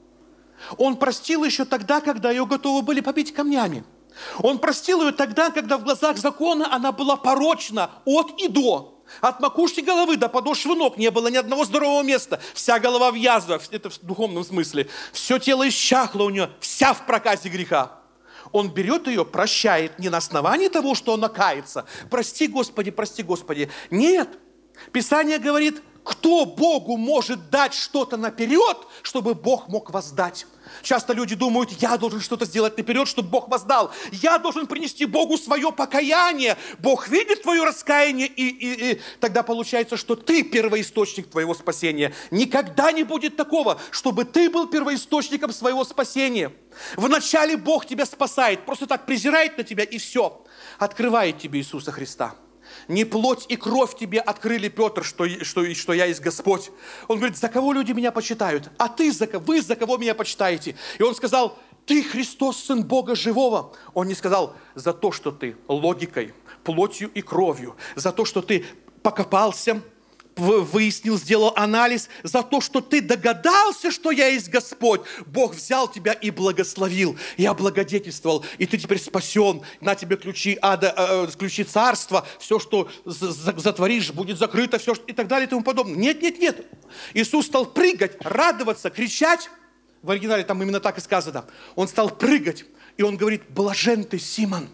S1: Он простил еще тогда, когда ее готовы были побить камнями. Он простил ее тогда, когда в глазах закона она была порочна от и до. От макушки головы до подошвы ног не было ни одного здорового места. Вся голова в язвах, это в духовном смысле. Все тело исчахло у нее, вся в проказе греха. Он берет ее, прощает не на основании того, что она кается. Прости, Господи, прости, Господи. Нет. Писание говорит, кто Богу может дать что-то наперед, чтобы Бог мог воздать. Часто люди думают, я должен что-то сделать наперед, чтобы Бог воздал. Я должен принести Богу свое покаяние. Бог видит твое раскаяние, и тогда получается, что ты первоисточник твоего спасения. Никогда не будет такого, чтобы ты был первоисточником своего спасения. Вначале Бог тебя спасает, просто так презирает на тебя, и все. Открывает тебе Иисуса Христа. Не плоть и кровь тебе открыли, Петр, что я есть Господь. Он говорит, за кого люди меня почитают? А вы за кого меня почитаете? И он сказал, ты Христос, Сын Бога Живого. Он не сказал, за то, что ты логикой, плотью и кровью, за то, что ты покопался, выяснил, сделал анализ, за то, что ты догадался, что я есть Господь. Бог взял тебя и благословил, и облагодетельствовал, и ты теперь спасен. На тебе ключи ада, ключи царства, все, что затворишь, будет закрыто, все, и так далее, и тому подобное. Нет, нет, нет. Иисус стал прыгать, радоваться, кричать. В оригинале там именно так и сказано. Он стал прыгать, и он говорит, блажен ты, Симон,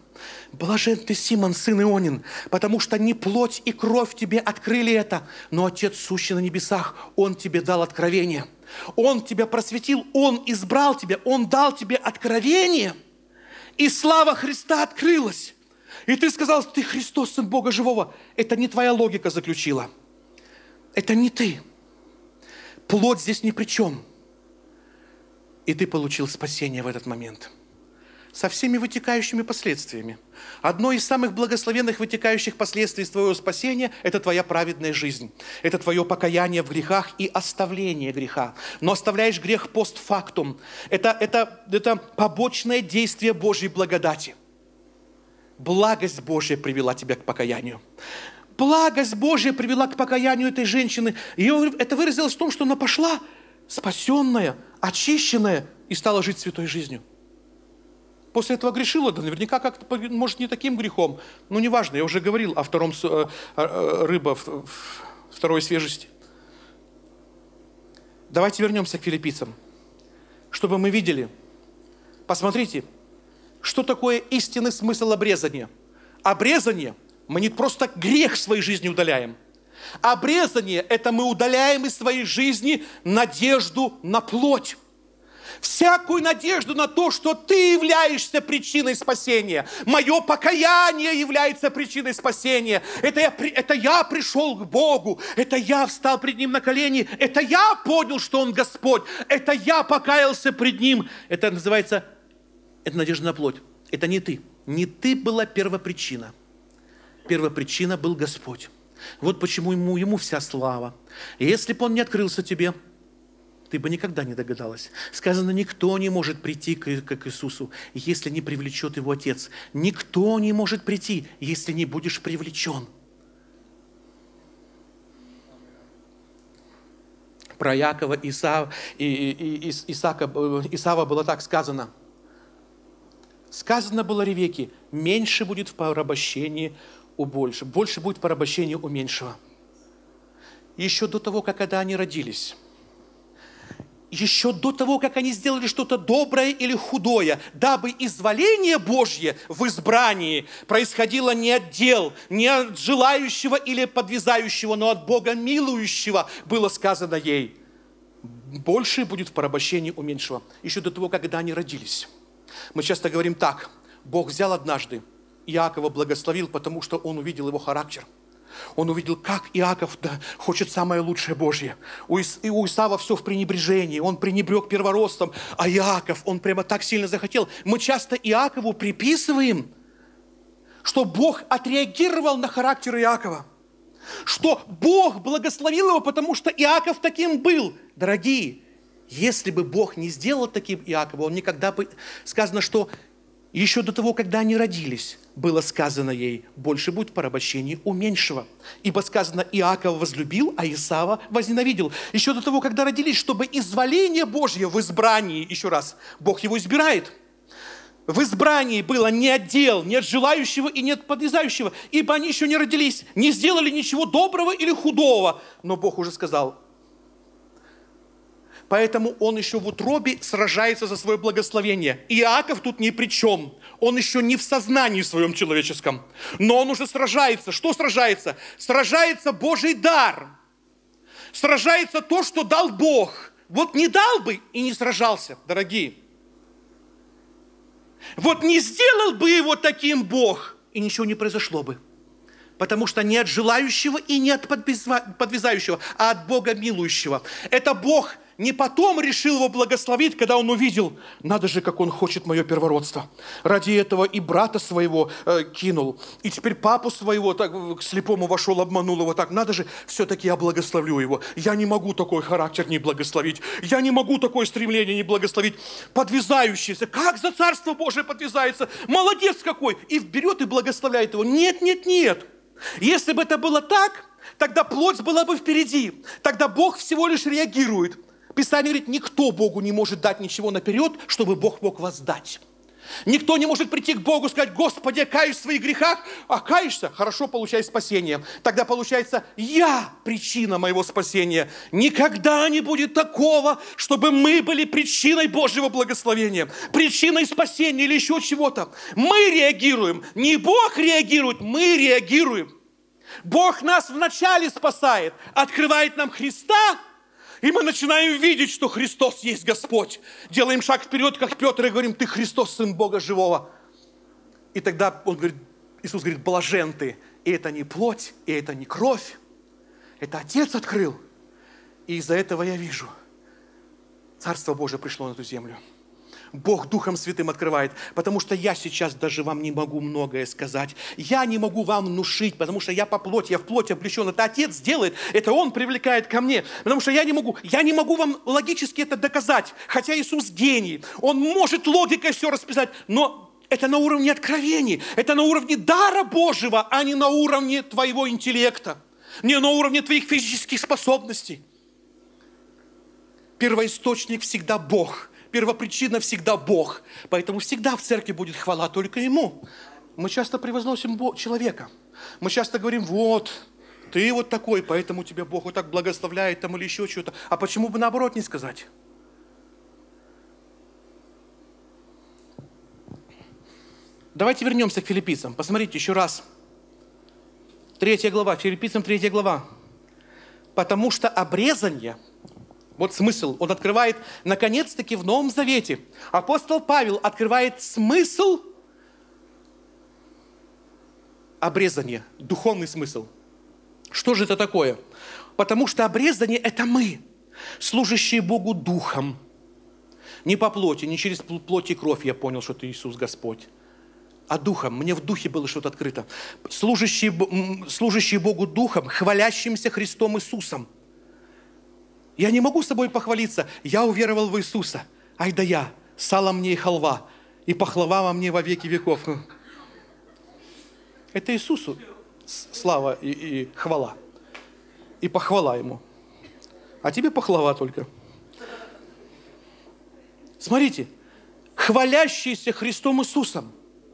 S1: сын Ионин, потому что не плоть и кровь тебе открыли это, но Отец, сущий на небесах, Он тебе дал откровение. Он тебя просветил, Он избрал тебя, Он дал тебе откровение, и слава Христа открылась. И ты сказал, ты Христос, Сын Бога Живого. Это не твоя логика заключила. Это не ты. Плоть здесь ни при чем. И ты получил спасение в этот момент. Со всеми вытекающими последствиями. Одно из самых благословенных вытекающих последствий твоего спасения – это твоя праведная жизнь. Это твое покаяние в грехах и оставление греха. Но оставляешь грех постфактум. Это побочное действие Божьей благодати. Благость Божья привела тебя к покаянию. Благость Божья привела к покаянию этой женщины. Это выразилось в том, что она пошла спасенная, очищенная и стала жить святой жизнью. После этого грешила, да наверняка как-то, может, не таким грехом. Но неважно, я уже говорил о рыба второй свежести. Давайте вернемся к филиппийцам, чтобы мы видели. Посмотрите, что такое истинный смысл обрезания. Обрезание, мы не просто грех в своей жизни удаляем. Обрезание – это мы удаляем из своей жизни надежду на плоть. Всякую надежду на то, что ты являешься причиной спасения. Мое покаяние является причиной спасения. Это я пришел к Богу. Это я встал пред Ним на колени. Это я понял, что Он Господь. Это я покаялся пред Ним. Это называется, это надежда на плоть. Это не ты. Не ты была первопричина. Первопричина был Господь. Вот почему ему вся слава. И если бы Он не открылся тебе, ты бы никогда не догадалась. Сказано, никто не может прийти к Иисусу, если не привлечет Его Отец. Никто не может прийти, если не будешь привлечен. Про Якова и Исава было так сказано. Сказано было Ревекке, меньше будет в порабощении у больше. Больше будет в порабощении у меньшего. Еще до того, когда они родились. Еще до того, как они сделали что-то доброе или худое, дабы изволение Божье в избрании происходило не от дел, не от желающего или подвязающего, но от Бога милующего, было сказано ей. Больше будет в порабощении у меньшего. Еще до того, когда они родились. Мы часто говорим так. Бог взял однажды Иакова, благословил, потому что он увидел его характер. Он увидел, как Иаков хочет самое лучшее Божье. У Исава все в пренебрежении. Он пренебрег первородством. А Иаков, он прямо так сильно захотел. Мы часто Иакову приписываем, что Бог отреагировал на характер Иакова.
S2: что Бог благословил его, потому что Иаков таким был. Дорогие, если бы Бог не сделал таким Иакова, он никогда бы... Сказано, что еще до того, когда они родились, было сказано ей, больше будет в порабощении у меньшего. Ибо сказано, Иаков возлюбил, а Исава возненавидел. Еще до того, когда родились, чтобы изволение Божье в избрании, еще раз, Бог его избирает. В избрании было не от дел, не от желающего и не от подлезающего, ибо они еще не родились, не сделали ничего доброго или худого. Но Бог уже сказал. Поэтому он еще в утробе сражается за свое благословение. Иаков тут ни при чем. Он еще не в сознании своем человеческом. Но он уже сражается. Что сражается? Сражается Божий дар. Сражается то, что дал Бог. Вот не дал бы и не сражался, дорогие. Вот не сделал бы его таким Бог, и ничего не произошло бы. Потому что не от желающего и не от подвязающего, а от Бога милующего. Это Бог не потом решил его благословить, когда он увидел, надо же, как он хочет мое первородство. Ради этого и брата своего кинул, и теперь папу своего так, к слепому вошел, обманул его так. Надо же, все-таки я благословлю его. Я не могу такой характер не благословить. Я не могу такое стремление не благословить. Подвязающийся, как за Царство Божие подвязается. Молодец какой. И берет и благословляет его. Нет, нет, нет. Если бы это было так, тогда плоть была бы впереди. Тогда Бог всего лишь реагирует. Писание говорит, никто Богу не может дать ничего наперед, чтобы Бог мог воздать. Никто не может прийти к Богу и сказать, Господи, я каюсь в своих грехах, а каешься, хорошо, получай спасение. Тогда получается, я причина моего спасения. Никогда не будет такого, чтобы мы были причиной Божьего благословения, причиной спасения или еще чего-то. Мы реагируем, не Бог реагирует, мы реагируем. Бог нас вначале спасает, открывает нам Христа, и мы начинаем видеть, что Христос есть Господь. Делаем шаг вперед, как Петр, и говорим, ты Христос, Сын Бога Живого. И тогда он говорит, Иисус говорит, блажен ты. И это не плоть, и это не кровь. Это Отец открыл. И из-за этого я вижу, Царство Божие пришло на эту землю. Бог Духом Святым открывает, потому что я сейчас даже вам не могу многое сказать. Я не могу вам внушить, потому что я по плоти, я в плоти облечен. Это Отец делает, это Он привлекает ко мне. Потому что я не могу вам логически это доказать. Хотя Иисус гений, Он может логикой все расписать, но это на уровне откровений, это на уровне дара Божьего, а не на уровне твоего интеллекта, не на уровне твоих физических способностей. Первоисточник всегда Бог. Первопричина всегда Бог. Поэтому всегда в церкви будет хвала только Ему. Мы часто превозносим человека. Мы часто говорим, вот, ты вот такой, поэтому тебя Бог вот так благословляет там или еще что-то. А почему бы наоборот не сказать? Давайте вернемся к филиппийцам. Посмотрите еще раз. 3 глава, филиппийцам 3 глава. Потому что обрезание... Вот смысл. Он открывает, наконец-таки, в Новом Завете. Апостол Павел открывает смысл обрезания, духовный смысл. Что же это такое? Потому что обрезание – это мы, служащие Богу духом. Не по плоти, не через плоть и кровь я понял, что ты Иисус Господь, а духом. Мне в духе было что-то открыто. Служащие Богу духом, хвалящимся Христом Иисусом. Я не могу с собой похвалиться. Я уверовал в Иисуса. Ай да я, сало мне и халва, и пахлава во мне во веки веков. Это Иисусу слава и хвала. И похвала Ему. А тебе пахлава только. Смотрите, хвалящийся Христом Иисусом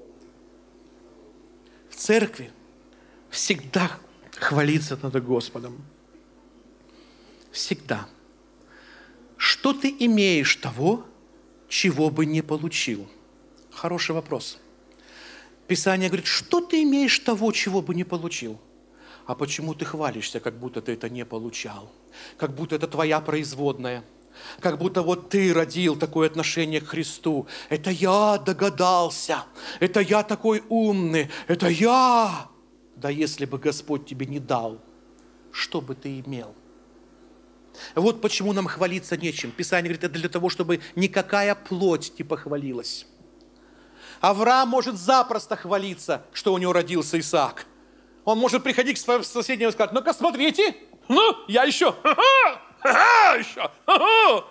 S2: в церкви всегда хвалиться надо Господом. Всегда. Что ты имеешь того, чего бы не получил? Хороший вопрос. Писание говорит, что ты имеешь того, чего бы не получил? А почему ты хвалишься, как будто ты это не получал? Как будто это твоя производная? Как будто вот ты родил такое отношение к Христу. Это я догадался. Это я такой умный. Это я. Да если бы Господь тебе не дал, что бы ты имел? Вот почему нам хвалиться нечем. Писание говорит, это для того, чтобы никакая плоть не похвалилась. Авраам может запросто хвалиться, что у него родился Исаак.
S1: Он может приходить к своему соседнему и сказать: ну-ка, смотрите, ну, я еще, ха-ха, еще, ха-ха.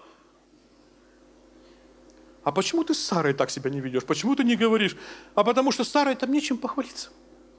S1: А почему ты с Сарой так себя не ведешь? Почему ты не говоришь? А потому что с Сарой там нечем похвалиться.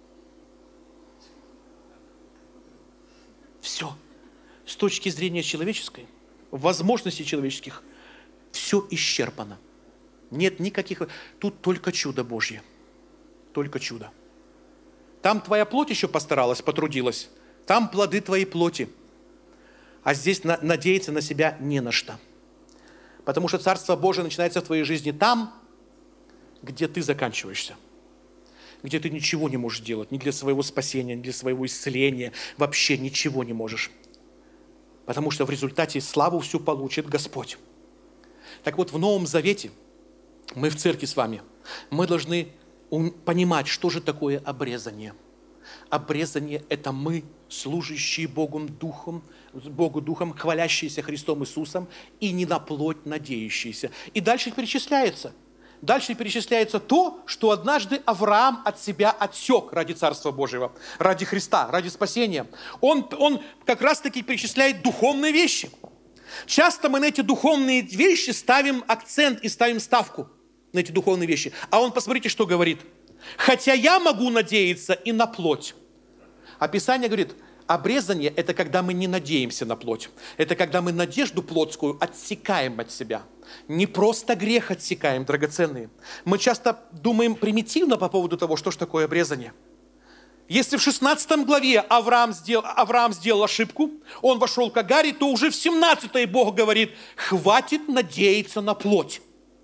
S1: Все. С точки зрения человеческой, возможностей человеческих, все исчерпано. Нет никаких... Тут только чудо Божье. Только чудо. Там твоя плоть еще постаралась, потрудилась. Там плоды твоей плоти. А здесь надеяться на себя не на что. Потому что Царство Божие начинается в твоей жизни там, где ты заканчиваешься. Где ты ничего не можешь делать. Ни для своего спасения, ни для своего исцеления. Вообще ничего не можешь. Потому что в результате славу всю получит Господь. Так вот, в Новом Завете, мы в церкви с вами, мы должны понимать, что же такое обрезание. Обрезание – это мы, служащие Богу Духом, хвалящиеся Христом Иисусом и не на плоть надеющиеся. И дальше перечисляется. Дальше перечисляется то, что однажды Авраам от себя отсек ради Царства Божьего, ради Христа, ради спасения. Он как раз-таки перечисляет духовные вещи. Часто мы на эти духовные вещи ставим акцент и ставим ставку на эти духовные вещи. А он, посмотрите, что говорит. «Хотя я могу надеяться и на плоть». А Писание говорит, обрезание – это когда мы не надеемся на плоть. Это когда мы надежду плотскую отсекаем от себя. Не просто грех отсекаем, драгоценные. Мы часто думаем примитивно по поводу того, что же такое обрезание. Если в 16 главе Авраам сделал ошибку, он вошел к Агаре, то уже в 17 Бог говорит, хватит надеяться на плоть.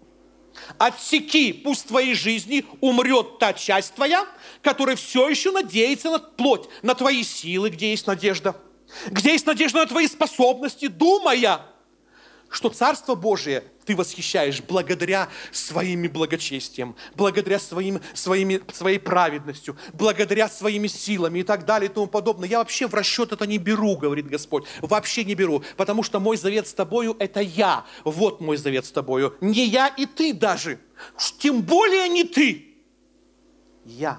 S1: Отсеки, пусть в твоей жизни умрет та часть твоя, которая все еще надеется на плоть, на твои силы, где есть надежда. Где есть надежда на твои способности, думая, что Царство Божие ты восхищаешь благодаря своим благочестием, благодаря своей праведностью, благодаря своими силами и так далее и тому подобное. Я вообще в расчет это не беру, говорит Господь. Вообще не беру, потому что мой завет с тобою – это я. Вот мой завет с тобою. Не я и ты даже. Тем более не ты. Я.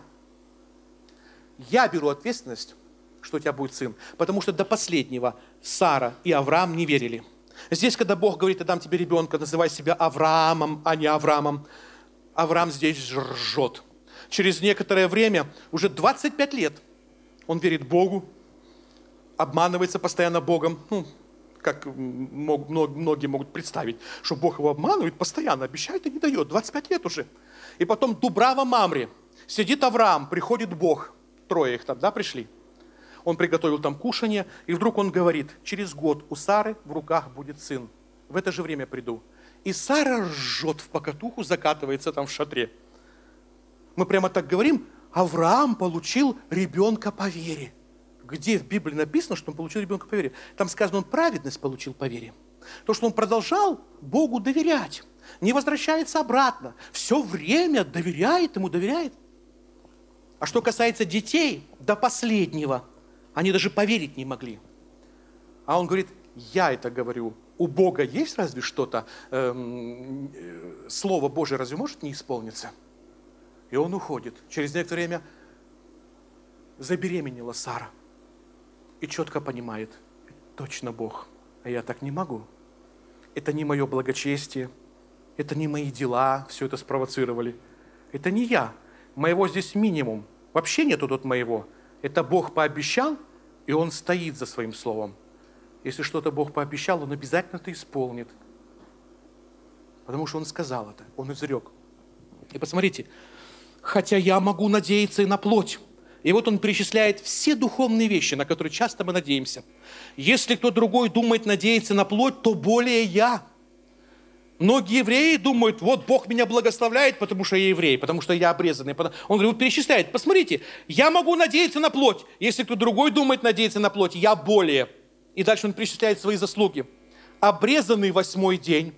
S1: Я беру ответственность, что у тебя будет сын. Потому что до последнего Сара и Авраам не верили. Здесь, когда Бог говорит, я дам тебе ребенка, называй себя Авраамом, а не Авраамом, Авраам здесь ржет. Через некоторое время, уже 25 лет, он верит Богу, обманывается постоянно Богом. Как многие могут представить, что Бог его обманывает постоянно, обещает и не дает. 25 лет уже. И потом Дубрава Мамре. Сидит Авраам, приходит Бог. 3 их там, пришли. Он приготовил там кушанье, и вдруг он говорит, через год у Сары в руках будет сын. В это же время приду. И Сара ржет в покатуху, закатывается там в шатре. Мы прямо так говорим, Авраам получил ребенка по вере. Где в Библии написано, что он получил ребенка по вере? Там сказано, он праведность получил по вере. То, что он продолжал Богу доверять, не возвращается обратно. Все время доверяет ему, доверяет. А что касается детей, до последнего, они даже поверить не могли. А он говорит, я это говорю. У Бога есть разве что-то? Слово Божие разве может не исполниться? И он уходит. Через некоторое время забеременела Сара. И четко понимает, точно Бог. А я так не могу. Это не мое благочестие. Это не мои дела все это спровоцировали. Это не я. Моего здесь минимум. Вообще нету тут моего. Это Бог пообещал, и Он стоит за своим словом. Если что-то Бог пообещал, Он обязательно это исполнит. Потому что Он сказал это, Он изрек. И посмотрите, хотя я могу надеяться и на плоть. И вот Он перечисляет все духовные вещи, на которые часто мы надеемся. Если кто другой думает надеяться на плоть, то более я. Многие евреи думают, вот Бог меня благословляет, потому что я еврей, потому что я обрезанный. Он говорит, перечисляет, посмотрите, я могу надеяться на плоть. Если кто другой думает надеяться на плоть, я более. И дальше он перечисляет свои заслуги. Обрезанный 8-й день.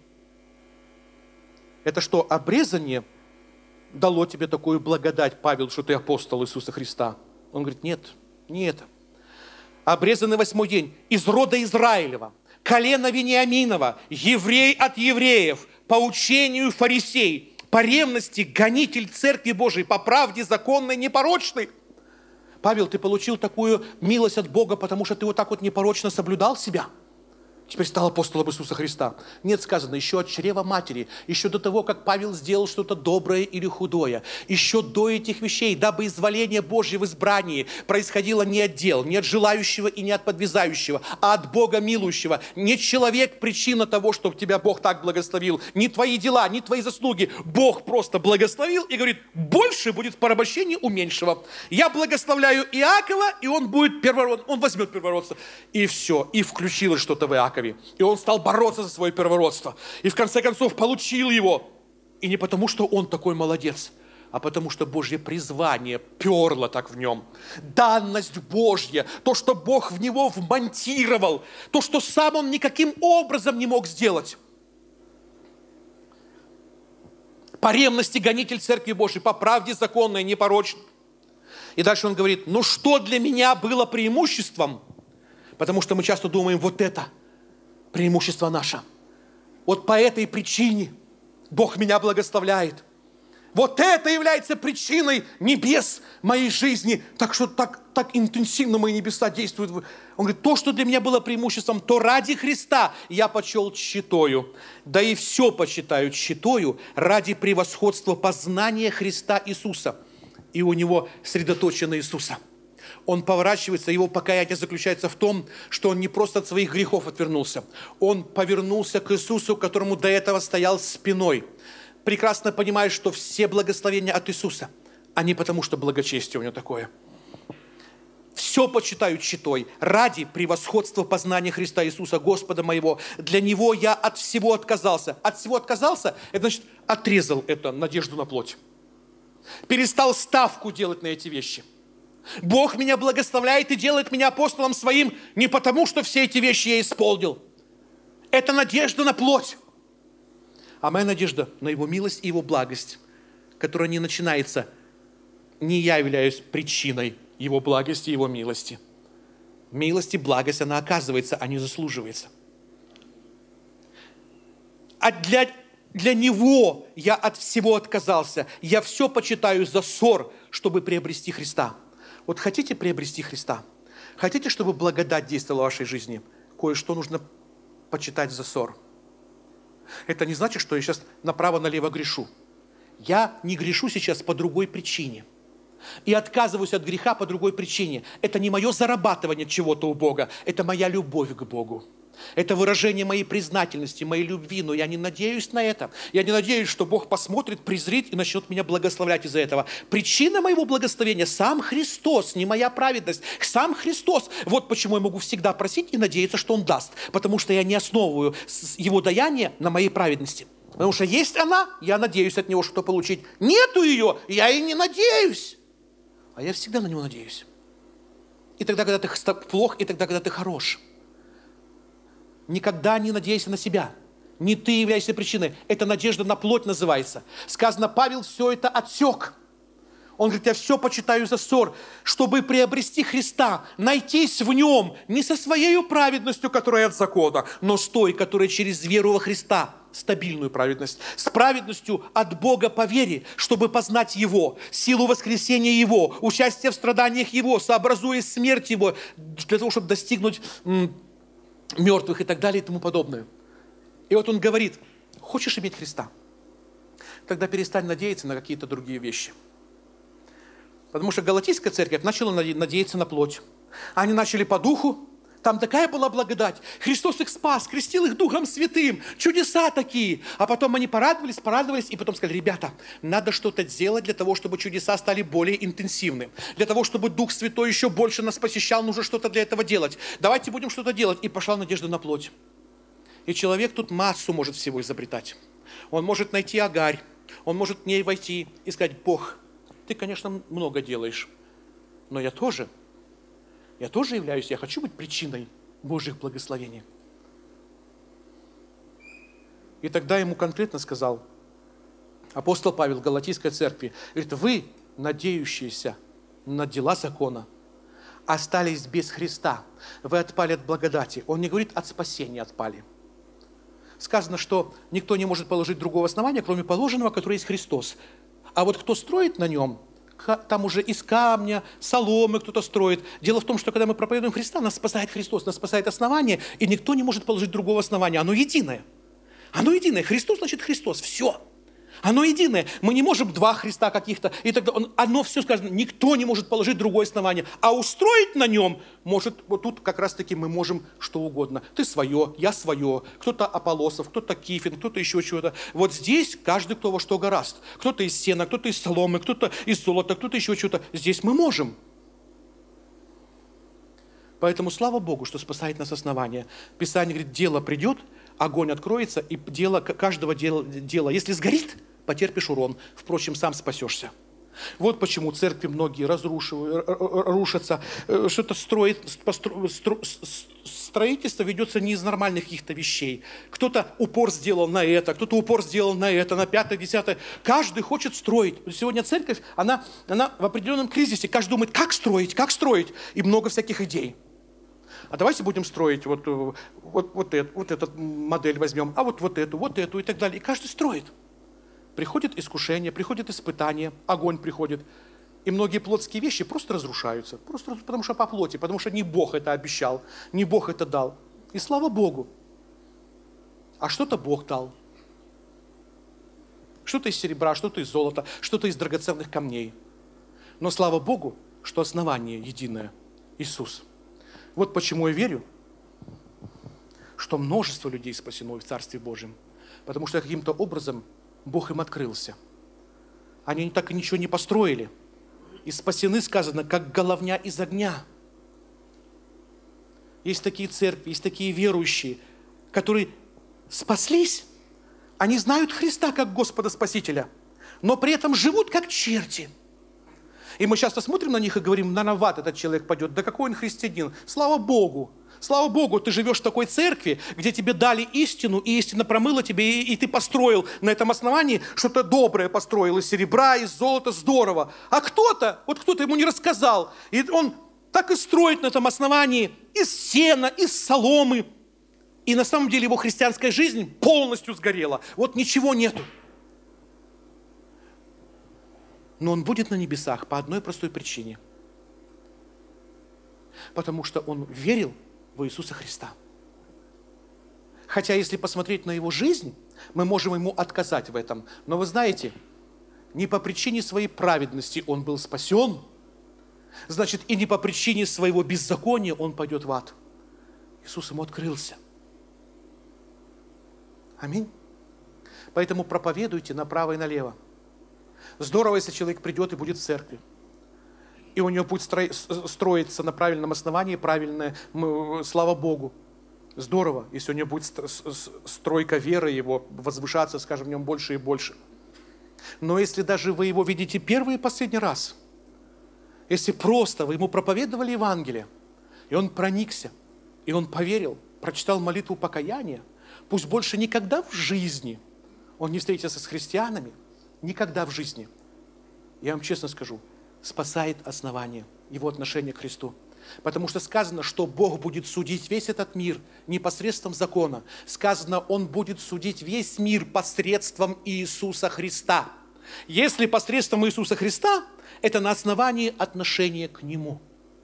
S1: Это что, обрезание дало тебе такую благодать, Павел, что ты апостол Иисуса Христа? Он говорит, нет, не это. Обрезанный 8-й день из рода Израилева. Колено Вениаминова, еврей от евреев, по учению фарисей, по ревности гонитель Церкви Божией, по правде законной, непорочной.
S2: Павел, ты получил такую милость от Бога, потому что ты вот так вот непорочно соблюдал себя. Теперь стал апостолом Иисуса Христа. Нет, сказано, еще от чрева матери, еще до того, как Павел сделал что-то доброе или худое, еще до этих вещей, дабы изволение Божье в избрании происходило не от дел, не от желающего и не от подвязающего, а от Бога милующего. Не человек причина того, что тебя Бог так благословил, не твои дела, не твои заслуги. Бог просто благословил и говорит, больше будет в порабощении у меньшего. Я благословляю Иакова, и он будет первородным, он возьмет первородство. И все, и включилось что-то в Иакове. И он стал бороться за свое первородство. И в конце концов получил его. И не потому, что он такой молодец, а потому, что Божье призвание перло так в нем. Данность Божья, то, что Бог в него вмонтировал, то, что сам он никаким образом не мог сделать. По ревности гонитель Церкви Божьей, по правде законной, непорочной. И дальше он говорит, ну что для меня было преимуществом? Потому что мы часто думаем, вот это преимущество наше. Вот по этой причине Бог меня благословляет. Вот это является причиной небес моей жизни. Так что так интенсивно мои небеса действуют. Он говорит, то, что для меня было преимуществом, то ради Христа я почел тщетою. Да и все почитаю тщетою ради превосходства познания Христа Иисуса. И у него сосредоточено Иисуса. Он поворачивается, его покаяние заключается в том, что он не просто от своих грехов отвернулся. Он повернулся к Иисусу, которому до этого стоял спиной. Прекрасно понимая, что все благословения от Иисуса, а не потому, что благочестие у него такое. Все почитаю тщетой ради превосходства познания Христа Иисуса, Господа моего. Для Него я от всего отказался. От всего отказался, это значит, отрезал эту надежду на плоть. Перестал ставку делать на эти вещи. Бог меня благословляет и делает меня апостолом своим не потому, что все эти вещи я исполнил. Это надежда на плоть. А моя надежда на Его милость и Его благость, которая не начинается, не я являюсь причиной Его благости и Его милости. Милость и благость, она оказывается, а не заслуживается. А для Него я от всего отказался. Я все почитаю за ссор, чтобы приобрести Христа. Вот хотите приобрести Христа? Хотите, чтобы благодать действовала в вашей жизни? Кое-что нужно почитать за ссор. Это не значит, что я сейчас направо-налево грешу. Я не грешу сейчас по другой причине. И отказываюсь от греха по другой причине. Это не мое зарабатывание чего-то у Бога. Это моя любовь к Богу. Это выражение моей признательности, моей любви. Но я не надеюсь на это. Я не надеюсь, что Бог посмотрит, презрит и начнет меня благословлять из-за этого. Причина моего благословения – сам Христос, не моя праведность. Сам Христос. Вот почему я могу всегда просить и надеяться, что Он даст. Потому что я не основываю Его даяние на моей праведности. Потому что есть она, я надеюсь от Него что-то получить. Нету ее, я и не надеюсь. А я всегда на Него надеюсь. И тогда, когда ты плох, и тогда, когда ты хорош. Никогда не надейся на себя. Не ты являешься причиной. Это надежда на плоть называется. Сказано, Павел все это отсек. Он говорит, я все почитаю за ссор, чтобы приобрести Христа, найтись в Нем, не со своей праведностью, которая от закона, но с той, которая через веру во Христа, стабильную праведность, с праведностью от Бога по вере, чтобы познать Его, силу воскресения Его, участие в страданиях Его, сообразуя смерть Его, для того, чтобы достигнуть мертвых и так далее и тому подобное. И вот он говорит, хочешь иметь Христа? Тогда перестань надеяться на какие-то другие вещи. Потому что Галатийская церковь начала надеяться на плоть. Они начали по духу. Там такая была благодать. Христос их спас, крестил их Духом Святым. Чудеса такие. А потом они порадовались, и потом сказали, ребята, надо что-то делать для того, чтобы чудеса стали более интенсивны. Для того, чтобы Дух Святой еще больше нас посещал, нужно что-то для этого делать. Давайте будем что-то делать. И пошла надежда на плоть. И человек тут массу может всего изобретать. Он может найти Агарь. Он может в ней войти и сказать, Бог, ты, конечно, много делаешь, но я тоже являюсь, я хочу быть причиной Божьих благословений. И тогда ему конкретно сказал апостол Павел Галатийской церкви, говорит, вы, надеющиеся на дела закона, остались без Христа, вы отпали от благодати. Он не говорит, от спасения отпали. Сказано, что никто не может положить другого основания, кроме положенного, которое есть Христос. А вот кто строит на нем, там уже из камня, соломы кто-то строит. Дело в том, что когда мы проповедуем Христа, нас спасает Христос, нас спасает основание, и никто не может положить другого основания. Оно единое. Оно единое. Христос значит Христос. Все. Оно единое. Мы не можем два Христа каких-то. И тогда оно все сказано. Никто не может положить другое основание. А устроить на нем может, вот тут как раз-таки мы можем что угодно. Ты свое, я свое. Кто-то Аполлосов, кто-то Кифин, кто-то еще чего-то. Вот здесь каждый кто во что гораст. Кто-то из сена, кто-то из соломы, кто-то из золота, кто-то еще чего-то. Здесь мы можем. Поэтому слава Богу, что спасает нас основание. Писание говорит, дело придет, огонь откроется, и дело каждого дела, если сгорит, потерпишь урон. Впрочем, сам спасешься. Вот почему церкви многие рушатся, что-то строительство ведется не из нормальных каких-то вещей. Кто-то упор сделал на это, кто-то упор сделал на это, на пятое, десятое. Каждый хочет строить. Сегодня церковь, она в определенном кризисе. Каждый думает, как строить, и много всяких идей. А давайте будем строить вот эту модель возьмем, а вот эту и так далее. И каждый строит. Приходит искушение, приходит испытание, огонь приходит. И многие плотские вещи просто разрушаются. Просто потому что по плоти, потому что не Бог это обещал, не Бог это дал. И слава Богу. А что-то Бог дал. Что-то из серебра, что-то из золота, что-то из драгоценных камней. Но слава Богу, что основание единое – Иисус. Вот почему я верю, что множество людей спасено в Царстве Божьем. Потому что каким-то образом Бог им открылся. Они так и ничего не построили. И спасены, сказано, как головня из огня. Есть такие церкви, есть такие верующие, которые спаслись, они знают Христа как Господа Спасителя, но при этом живут как черти. И мы часто смотрим на них и говорим, на в этот человек пойдет. Да какой он христианин? Слава Богу! Слава Богу, ты живешь в такой церкви, где тебе дали истину, и истина промыла тебе, и ты построил на этом основании что-то доброе построил, из серебра, из золота, здорово. А кто-то ему не рассказал, и он так и строит на этом основании из сена, из соломы. И на самом деле его христианская жизнь полностью сгорела. Вот ничего нету. Но он будет на небесах по одной простой причине. Потому что он верил в Иисуса Христа. Хотя, если посмотреть на его жизнь, мы можем ему отказать в этом. Но вы знаете, не по причине своей праведности он был спасен, значит, и не по причине своего беззакония он пойдет в ад. Иисус ему открылся. Аминь. Поэтому проповедуйте направо и налево. Здорово, если человек придет и будет в церкви. И у него будет строиться на правильном основании, правильное, слава Богу. Здорово, если у него будет стройка веры его, возвышаться, скажем, в нем больше и больше. Но если даже вы его видите первый и последний раз, если просто вы ему проповедовали Евангелие, и он проникся, и он поверил, прочитал молитву покаяния, пусть больше никогда в жизни он не встретится с христианами, никогда в жизни, я вам честно скажу, спасает основание, его отношение к Христу. Потому что сказано, что Бог будет судить весь этот мир не посредством закона. Сказано, Он будет судить весь мир посредством Иисуса Христа. Если посредством Иисуса Христа, это на основании отношения к Нему.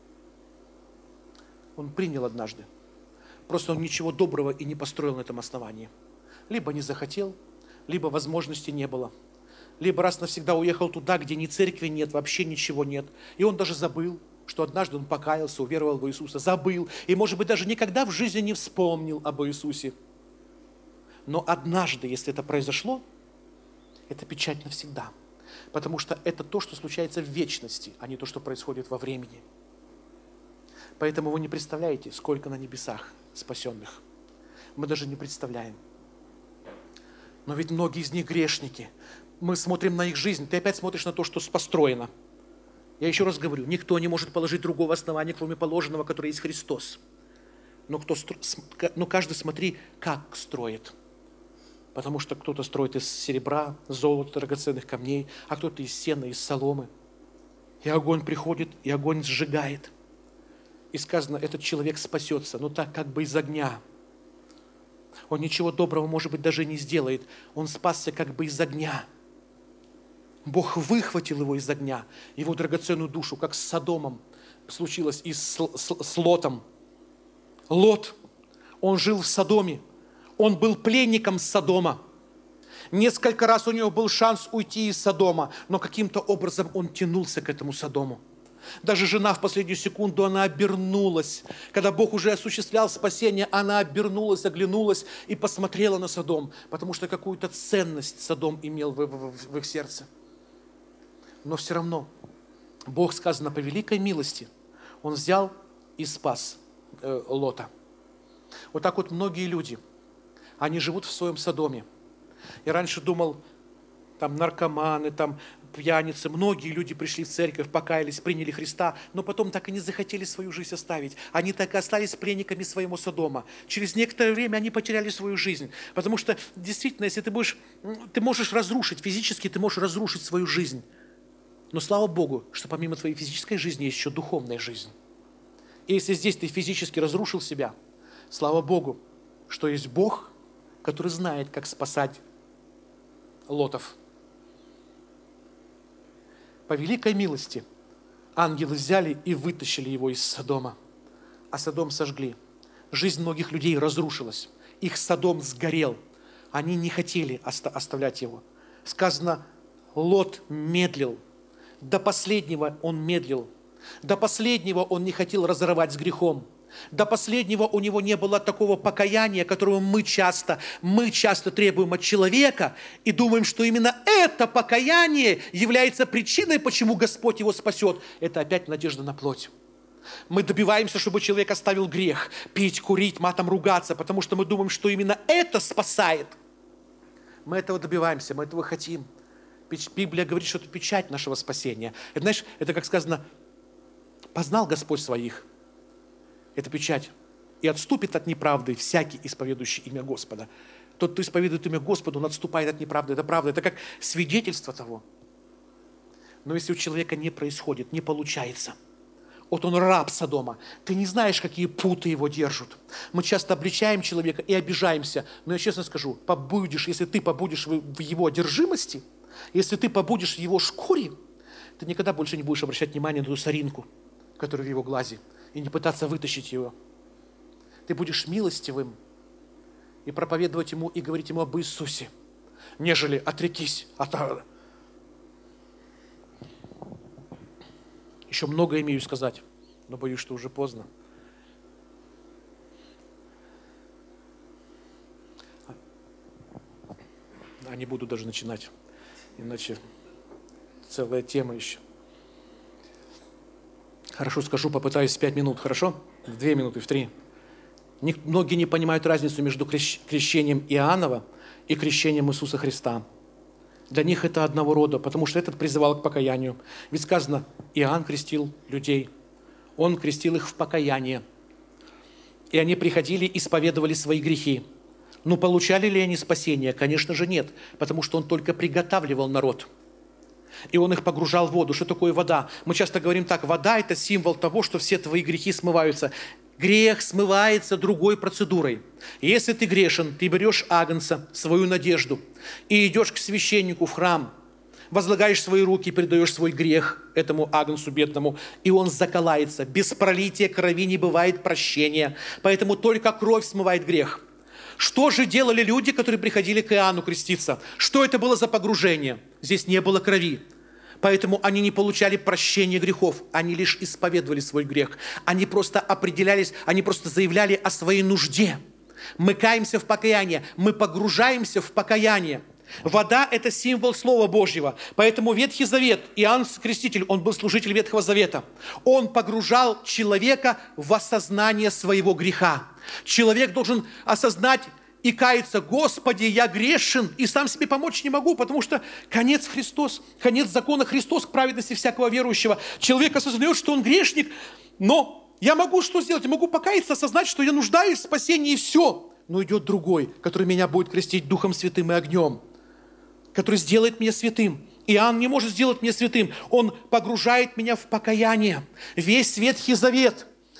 S2: Он принял однажды. Просто он ничего доброго и не построил на этом основании. Либо не захотел, либо возможности не было. Либо раз навсегда уехал туда, где ни церкви нет, вообще ничего нет. И он даже забыл, что однажды он покаялся, уверовал в Иисуса. Забыл. И, может быть, даже никогда в жизни не вспомнил об Иисусе. Но однажды, если это произошло, это печать навсегда. Потому что это то, что случается в вечности, а не то, что происходит во времени. Поэтому вы не представляете, сколько на небесах спасенных. Мы даже не представляем. Но ведь многие из них грешники. Мы смотрим на их жизнь, ты опять смотришь на то, что построено. Я еще раз говорю, никто не может положить другого основания, кроме положенного, которое есть Христос. Но каждый смотри, как строит. Потому что кто-то строит из серебра, золота, драгоценных камней, а кто-то из сена, из соломы. И огонь приходит, и огонь сжигает. И сказано, этот человек спасется, но так как бы из огня. Он ничего доброго, может быть, даже не сделает. Он спасся как бы из огня. Бог выхватил его из огня, его драгоценную душу, как с Содомом случилось и с Лотом. Лот, он жил в Содоме, он был пленником Содома. Несколько раз у него был шанс уйти из Содома, но каким-то образом он тянулся к этому Содому. Даже жена в последнюю секунду, она обернулась. Когда Бог уже осуществлял спасение, она обернулась, оглянулась и посмотрела на Содом, потому что какую-то ценность Содом имел в их сердце. Но все равно Бог, сказано, по великой милости, Он взял и спас Лота. Вот так вот многие люди, они живут в своем Содоме. Я раньше думал, там наркоманы, там пьяницы, многие люди пришли в церковь, покаялись, приняли Христа, но потом так и не захотели свою жизнь оставить. Они так и остались пленниками своего Содома. Через некоторое время они потеряли свою жизнь. Потому что, действительно, если ты можешь разрушить, физически ты можешь разрушить свою жизнь. Но слава Богу, что помимо твоей физической жизни есть еще духовная жизнь. И если здесь ты физически разрушил себя, слава Богу, что есть Бог, который знает, как спасать Лотов. По великой милости ангелы взяли и вытащили его из Содома, а Содом сожгли. Жизнь многих людей разрушилась. Их Содом сгорел. Они не хотели оставлять его. Сказано, Лот медлил. До последнего он медлил. До последнего он не хотел разорвать с грехом. До последнего у него не было такого покаяния, которого мы часто требуем от человека и думаем, что именно это покаяние является причиной, почему Господь его спасет. Это опять надежда на плоть. Мы добиваемся, чтобы человек оставил грех, пить, курить, матом ругаться, потому что мы думаем, что именно это спасает. Мы этого добиваемся, мы этого хотим. Библия говорит, что это печать нашего спасения. Это, знаешь, это как сказано, познал Господь своих. Это печать. И отступит от неправды всякий, исповедующий имя Господа. Тот, кто исповедует имя Господа, он отступает от неправды. Это правда. Это как свидетельство того. Но если у человека не происходит, не получается, вот он раб Содома, ты не знаешь, какие путы его держат. Мы часто обличаем человека и обижаемся. Но я честно скажу, если ты побудешь в его одержимости, если ты побудешь в его шкуре, ты никогда больше не будешь обращать внимание на ту соринку, которая в его глазе, и не пытаться вытащить его. Ты будешь милостивым и проповедовать ему, и говорить ему об Иисусе, нежели отрекись от... Еще много имею сказать, но боюсь, что уже поздно. Не буду даже начинать, иначе целая тема еще. Хорошо скажу, попытаюсь в 5 минут, хорошо? В 2 минуты, в 3. Многие не понимают разницу между крещением Иоаннова и крещением Иисуса Христа. Для них это одного рода, потому что этот призывал к покаянию. Ведь сказано, Иоанн крестил людей. Он крестил их в покаяние. И они приходили, исповедовали свои грехи. Но получали ли они спасение? Конечно же нет, потому что он только приготавливал народ. И он их погружал в воду. Что такое вода? Мы часто говорим так, вода – это символ того, что все твои грехи смываются. Грех смывается другой процедурой. Если ты грешен, ты берешь агнца, свою надежду, и идешь к священнику в храм, возлагаешь свои руки, передаешь свой грех этому агнцу бедному, и он заколается. Без пролития крови не бывает прощения, поэтому только кровь смывает грех. Что же делали люди, которые приходили к Иоанну креститься? Что это было за погружение? Здесь не было крови. Поэтому они не получали прощения грехов. Они лишь исповедовали свой грех. Они просто определялись, они просто заявляли о своей нужде. Мы каемся в покаяние. Мы погружаемся в покаяние. Вода – это символ Слова Божьего. Поэтому Ветхий Завет, Иоанн Креститель, он был служитель Ветхого Завета. Он погружал человека в осознание своего греха. Человек должен осознать и каяться: Господи, я грешен, и сам себе помочь не могу, потому что конец Христос, конец закона Христос к праведности всякого верующего. Человек осознает, что он грешник, но я могу что сделать? Я могу покаяться, осознать, что я нуждаюсь в спасении, и все. Но идет другой, который меня будет крестить Духом Святым и огнем, который сделает меня святым. Иоанн не может сделать меня святым. Он погружает меня в покаяние. Весь Ветхий Завет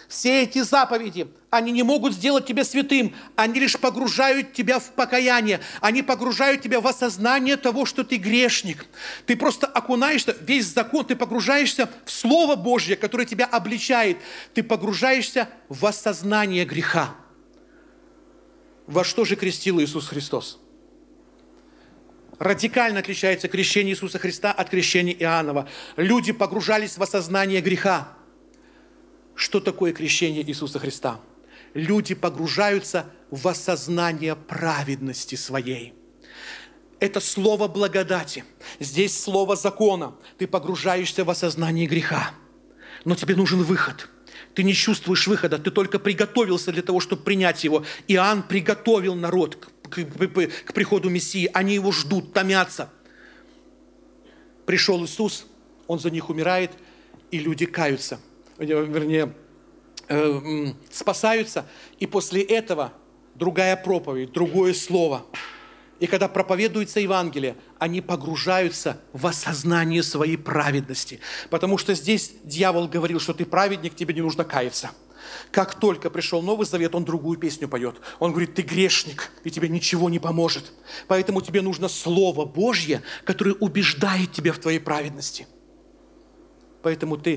S2: Все эти заповеди, они не могут сделать тебя святым. Они лишь погружают тебя в покаяние. Они погружают тебя в осознание того, что ты грешник. Ты просто окунаешься, весь закон, ты погружаешься в Слово Божье, которое тебя обличает. Ты погружаешься в осознание греха. Во что же крестил Иисус Христос? Радикально отличается крещение Иисуса Христа от крещения Иоаннова. Люди погружались в осознание греха. Что такое крещение Иисуса Христа? Люди погружаются в осознание праведности своей. Это слово благодати. Здесь слово закона. Ты погружаешься в осознание греха. Но тебе нужен выход. Ты не чувствуешь выхода. Ты только приготовился для того, чтобы принять его. Иоанн приготовил народ к приходу Мессии. Они его ждут, томятся. Пришел Иисус, Он за них умирает, и люди каются. Вернее, спасаются, и после этого другая проповедь, другое слово. И когда проповедуется Евангелие, они погружаются в осознание своей праведности. Потому что здесь дьявол говорил, что ты праведник, тебе не нужно каяться. Как только пришел Новый Завет, он другую песню поет. Он говорит, ты грешник, и тебе ничего не поможет. Поэтому тебе нужно Слово Божье, которое убеждает тебя в твоей праведности. Поэтому ты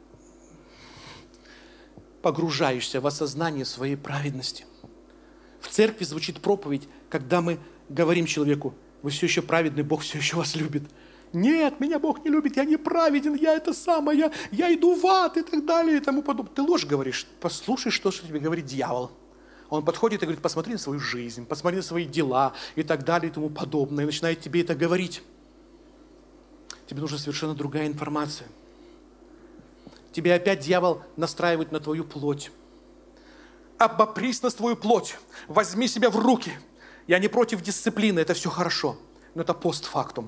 S2: погружаешься в осознание своей праведности. В церкви звучит проповедь, когда мы говорим человеку, вы все еще праведный, Бог все еще вас любит. Нет, меня Бог не любит, я не праведен, я это самое, я иду в ад и так далее и тому подобное. Ты ложь говоришь, послушай, что тебе говорит дьявол. Он подходит и говорит, посмотри на свою жизнь, посмотри на свои дела и так далее и тому подобное. И начинает тебе это говорить. Тебе нужна совершенно другая информация. Тебе опять дьявол настраивает на твою плоть. Обопрись на твою плоть, возьми себя в руки. Я не против дисциплины, это все хорошо, но это постфактум.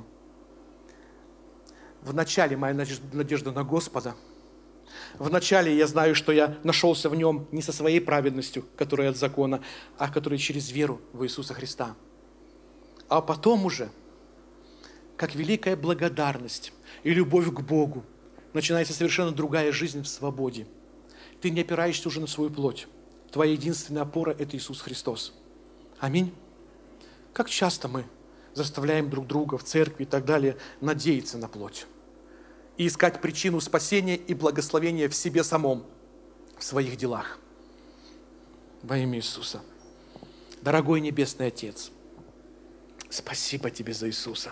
S2: Вначале моя надежда на Господа. Вначале я знаю, что я нашелся в Нем не со своей праведностью, которая от закона, а которая через веру в Иисуса Христа. А потом уже, как великая благодарность и любовь к Богу, начинается совершенно другая жизнь в свободе. Ты не опираешься уже на свою плоть. Твоя единственная опора – это Иисус Христос. Аминь. Как часто мы заставляем друг друга в церкви и так далее надеяться на плоть и искать причину спасения и благословения в себе самом, в своих делах. Во имя Иисуса. Дорогой Небесный Отец, спасибо Тебе за Иисуса.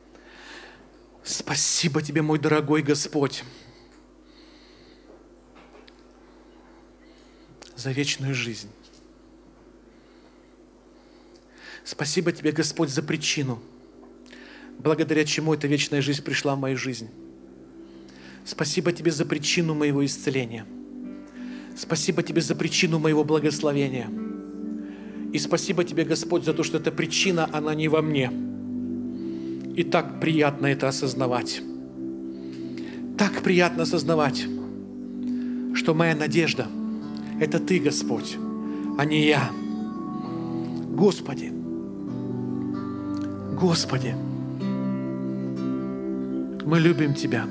S2: Спасибо Тебе, мой дорогой Господь, за вечную жизнь. Спасибо Тебе, Господь, за причину, благодаря чему эта вечная жизнь пришла в мою жизнь. Спасибо Тебе за причину моего исцеления. Спасибо Тебе за причину моего благословения. И спасибо Тебе, Господь, за то, что эта причина, она не во мне. И так приятно это осознавать. Так приятно осознавать, что моя надежда – это Ты, Господь, а не я. Господи, Господи, мы любим Тебя.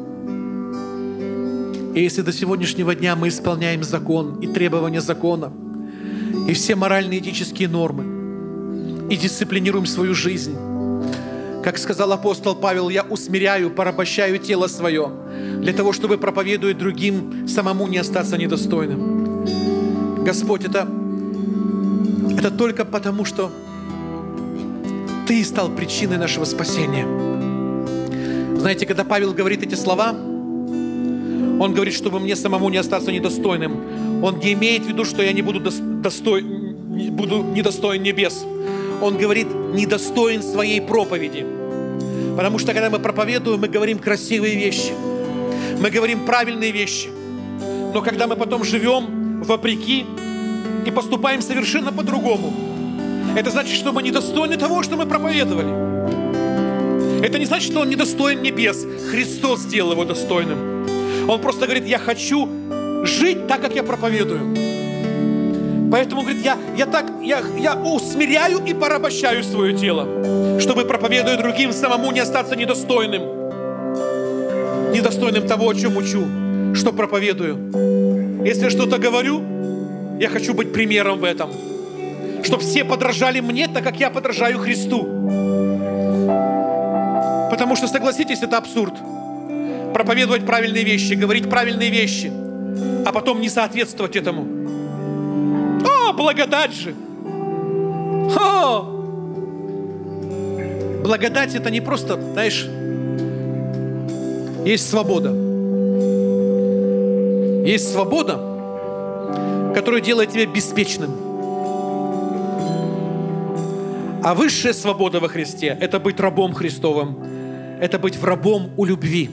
S2: И если до сегодняшнего дня мы исполняем закон и требования закона, и все моральные этические нормы, и дисциплинируем свою жизнь, как сказал апостол Павел, я усмиряю, порабощаю тело свое, для того, чтобы, проповедуя другим, самому не остаться недостойным. Господь, это только потому, что Ты стал причиной нашего спасения. Знаете, когда Павел говорит эти слова, он говорит, чтобы мне самому не остаться недостойным. Он не имеет в виду, что я не буду недостоин небес. Он говорит, недостоин своей проповеди. Потому что, когда мы проповедуем, мы говорим красивые вещи. Мы говорим правильные вещи. Но когда мы потом живем вопреки и поступаем совершенно по-другому, это значит, что мы недостойны того, что мы проповедовали. Это не значит, что он недостоин небес. Христос сделал его достойным. Он просто говорит, я хочу жить так, как я проповедую. Поэтому, говорит, я усмиряю и порабощаю свое тело, чтобы, проповедуя другим, самому не остаться недостойным. Недостойным того, о чем учу, что проповедую. Если я что-то говорю, я хочу быть примером в этом. Чтобы все подражали мне, так как я подражаю Христу. Потому что, согласитесь, это абсурд. Проповедовать правильные вещи, говорить правильные вещи, а потом не соответствовать этому. О, благодать же! О! Благодать это не просто, знаешь, есть свобода. Есть свобода, которая делает тебя беспечным. А высшая свобода во Христе – это быть рабом Христовым, это быть рабом у любви.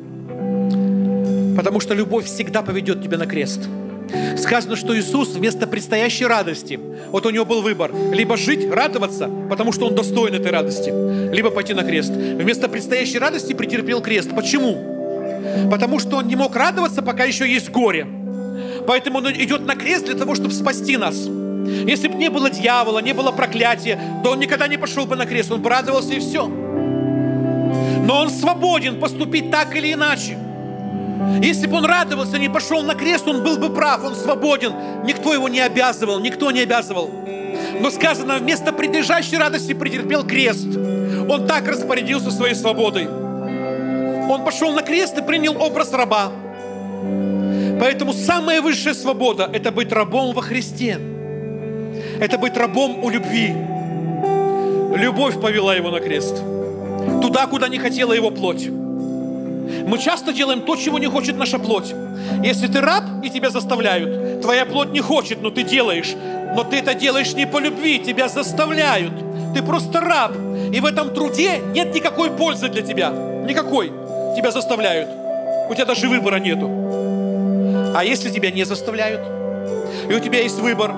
S2: Потому что любовь всегда поведет тебя на крест. Сказано, что Иисус вместо предстоящей радости, вот у него был выбор, либо жить, радоваться, потому что он достоин этой радости, либо пойти на крест. Вместо предстоящей радости претерпел крест. Почему? Потому что он не мог радоваться, пока еще есть горе. Поэтому он идет на крест для того, чтобы спасти нас. Если бы не было дьявола, не было проклятия, то он никогда не пошел бы на крест, он бы радовался и все. Но он свободен поступить так или иначе. Если бы он радовался, не пошел на крест, он был бы прав, он свободен. Никто его не обязывал, никто не обязывал. Но сказано, вместо предлежащей радости претерпел крест. Он так распорядился своей свободой. Он пошел на крест и принял образ раба. Поэтому самая высшая свобода – это быть рабом во Христе. Это быть рабом у любви. Любовь повела его на крест. Туда, куда не хотела его плоть. Мы часто делаем то, чего не хочет наша плоть. Если ты раб и тебя заставляют, твоя плоть не хочет, но ты делаешь. Но ты это делаешь не по любви, тебя заставляют. Ты просто раб. И в этом труде нет никакой пользы для тебя. Никакой. Тебя заставляют. У тебя даже выбора нету. А если тебя не заставляют, и у тебя есть выбор,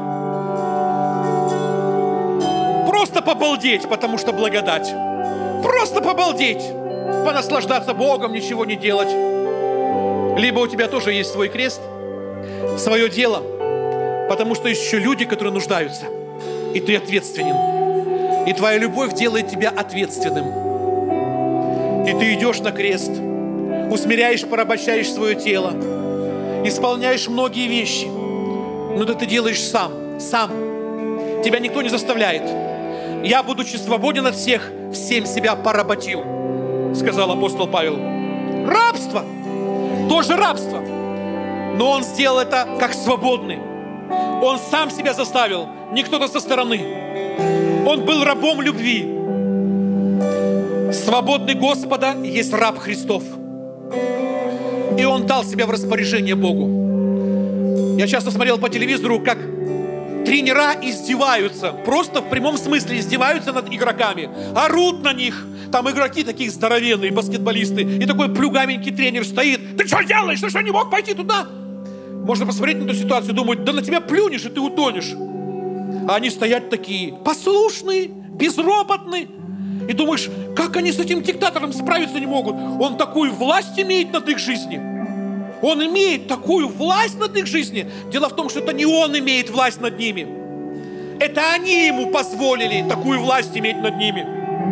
S2: просто побалдеть, потому что благодать. Просто побалдеть. Понаслаждаться Богом, ничего не делать. Либо у тебя тоже есть свой крест, свое дело, потому что есть еще люди, которые нуждаются, и ты ответственен. И твоя любовь делает тебя ответственным. И ты идешь на крест, усмиряешь, порабощаешь свое тело, исполняешь многие вещи, но это ты делаешь сам. Тебя никто не заставляет. Я, будучи свободен от всех, всем себя поработил, сказал апостол Павел. Рабство, тоже рабство. Но он сделал это как свободный. Он сам себя заставил, не кто-то со стороны. Он был рабом любви. Свободный Господа есть раб Христов. И он дал себя в распоряжение Богу. Я часто смотрел по телевизору, как тренера издеваются, просто в прямом смысле издеваются над игроками, орут на них. Там игроки такие здоровенные, баскетболисты, и такой плюгаменький тренер стоит. Ты что делаешь? Ты что, не мог пойти туда? Можно посмотреть на эту ситуацию, думать, да на тебя плюнешь, и ты утонешь. А они стоят такие, послушные, безропотные. И думаешь, как они с этим диктатором справиться не могут? Он такую власть имеет над их жизнью. Он имеет такую власть над их жизнью. Дело в том, что это не он имеет власть над ними. Это они ему позволили такую власть иметь над ними.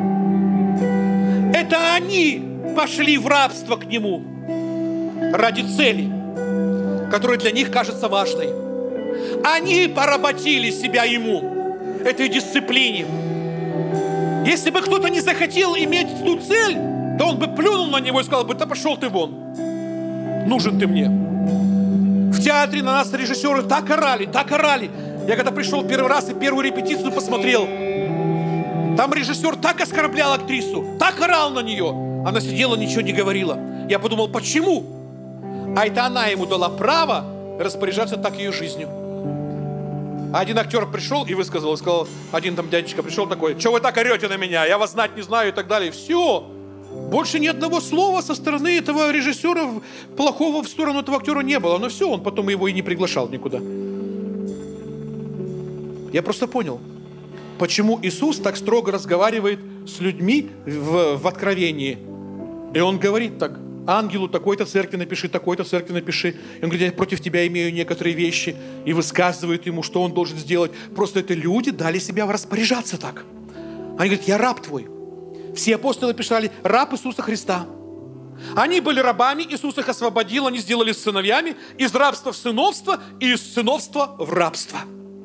S2: Это они пошли в рабство к нему ради цели, которая для них кажется важной. Они поработили себя ему, этой дисциплине. Если бы кто-то не захотел иметь ту цель, то он бы плюнул на него и сказал бы, да пошел ты вон. Нужен ты мне. В театре на нас режиссеры так орали. Я когда пришел первый раз и первую репетицию посмотрел, там режиссер так оскорблял актрису, так орал на нее. Она сидела, ничего не говорила. Я подумал, почему? А это она ему дала право распоряжаться так ее жизнью. А один актер пришел и высказал, сказал, один там дядечка пришел такой, что вы так орете на меня, я вас знать не знаю и так далее. Все. Больше ни одного слова со стороны этого режиссера плохого в сторону этого актера не было. Но все, он потом его и не приглашал никуда. Я просто понял, почему Иисус так строго разговаривает с людьми в Откровении. И Он говорит так, ангелу такой-то церкви напиши, такой-то церкви напиши. И Он говорит, я против тебя имею некоторые вещи. И высказывает ему, что он должен сделать. Просто это люди дали себя распоряжаться так. Они говорят, я раб твой. Все апостолы писали, раб Иисуса Христа. Они были рабами, Иисус их освободил, они сделали сыновьями, из рабства в сыновство и из сыновства в рабство.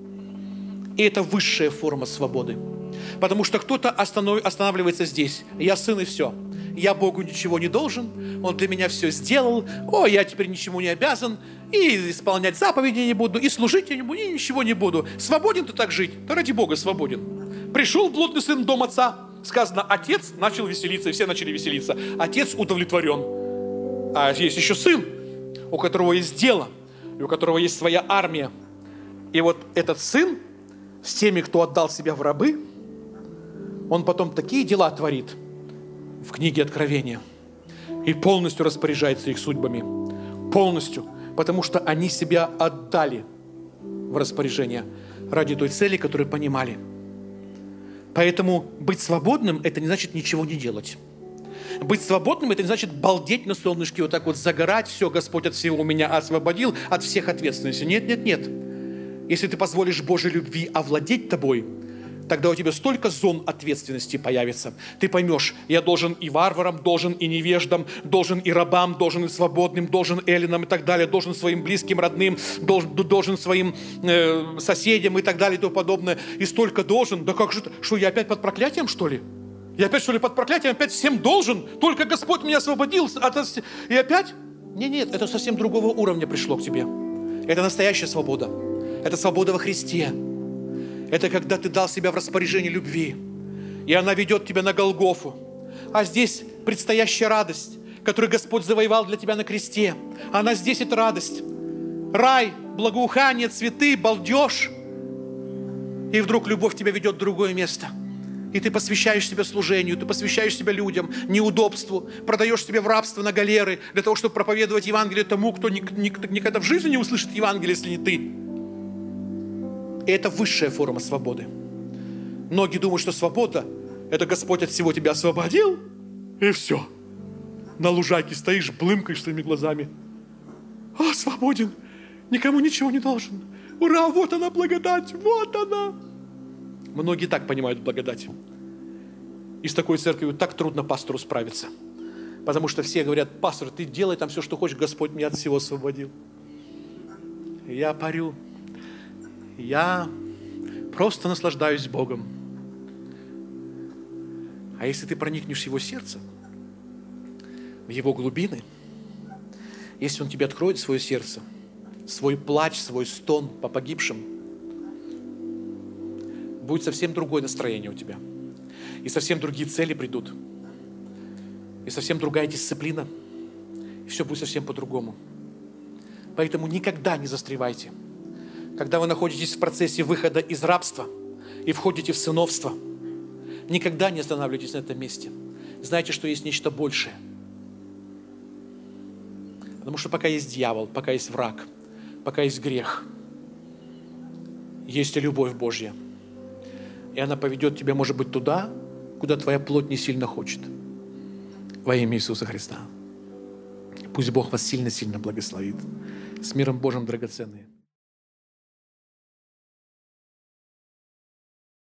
S2: И это высшая форма свободы. Потому что кто-то останавливается здесь. Я сын и все. Я Богу ничего не должен. Он для меня все сделал. О, я теперь ничему не обязан. И исполнять заповеди не буду, и служить я не буду, и ничего не буду. Свободен ты так жить? Да ради Бога свободен. Пришел блудный сын в дом отца. Сказано, отец начал веселиться, и все начали веселиться. Отец удовлетворен. А есть еще сын, у которого есть дело, и у которого есть своя армия. И вот этот сын с теми, кто отдал себя в рабы, он потом такие дела творит в книге Откровения и полностью распоряжается их судьбами. Полностью. Потому что они себя отдали в распоряжение ради той цели, которую понимали. Поэтому быть свободным – это не значит ничего не делать. Быть свободным – это не значит балдеть на солнышке, вот так вот загорать, все, Господь от всего меня освободил, от всех ответственности. Нет, нет, нет. Если ты позволишь Божьей любви овладеть тобой, тогда у тебя столько зон ответственности появится. Ты поймешь, я должен и варварам, должен и невеждам, должен и рабам, должен и свободным, должен эллинам и так далее, должен своим близким, родным, должен своим соседям и так далее и тому подобное. И столько должен. Да как же, что я опять под проклятием, что ли? Я опять, что ли, под проклятием, опять всем должен? Только Господь меня освободил. И опять? Нет, это совсем другого уровня пришло к тебе. Это настоящая свобода. Это свобода во Христе. Это когда ты дал себя в распоряжение любви, и она ведет тебя на Голгофу. А здесь предстоящая радость, которую Господь завоевал для тебя на кресте. Она здесь, это радость. Рай, благоухание, цветы, балдеж. И вдруг любовь тебя ведет в другое место. И ты посвящаешь себя служению, ты посвящаешь себя людям, неудобству, продаешь себя в рабство на галеры для того, чтобы проповедовать Евангелие тому, кто никогда в жизни не услышит Евангелие, если не ты. И это высшая форма свободы. Многие думают, что свобода – это Господь от всего тебя освободил, и все. На лужайке стоишь, блымкаешь своими глазами. Свободен, никому ничего не должен. Ура, вот она благодать, вот она. Многие так понимают благодать. И с такой церковью так трудно пастору справиться. Потому что все говорят, пастор, ты делай там все, что хочешь, Господь меня от всего освободил. Я парю. Я просто наслаждаюсь Богом. А если ты проникнешь в Его сердце, в Его глубины, если Он тебе откроет свое сердце, свой плач, свой стон по погибшим, будет совсем другое настроение у тебя. И совсем другие цели придут. И совсем другая дисциплина. И все будет совсем по-другому. Поэтому никогда не застревайте. Когда вы находитесь в процессе выхода из рабства и входите в сыновство, никогда не останавливайтесь на этом месте. Знайте, что есть нечто большее. Потому что пока есть дьявол, пока есть враг, пока есть грех, есть и любовь Божья. И она поведет тебя, может быть, туда, куда твоя плоть не сильно хочет. Во имя Иисуса Христа. Пусть Бог вас сильно-сильно благословит. С миром Божьим, драгоценные.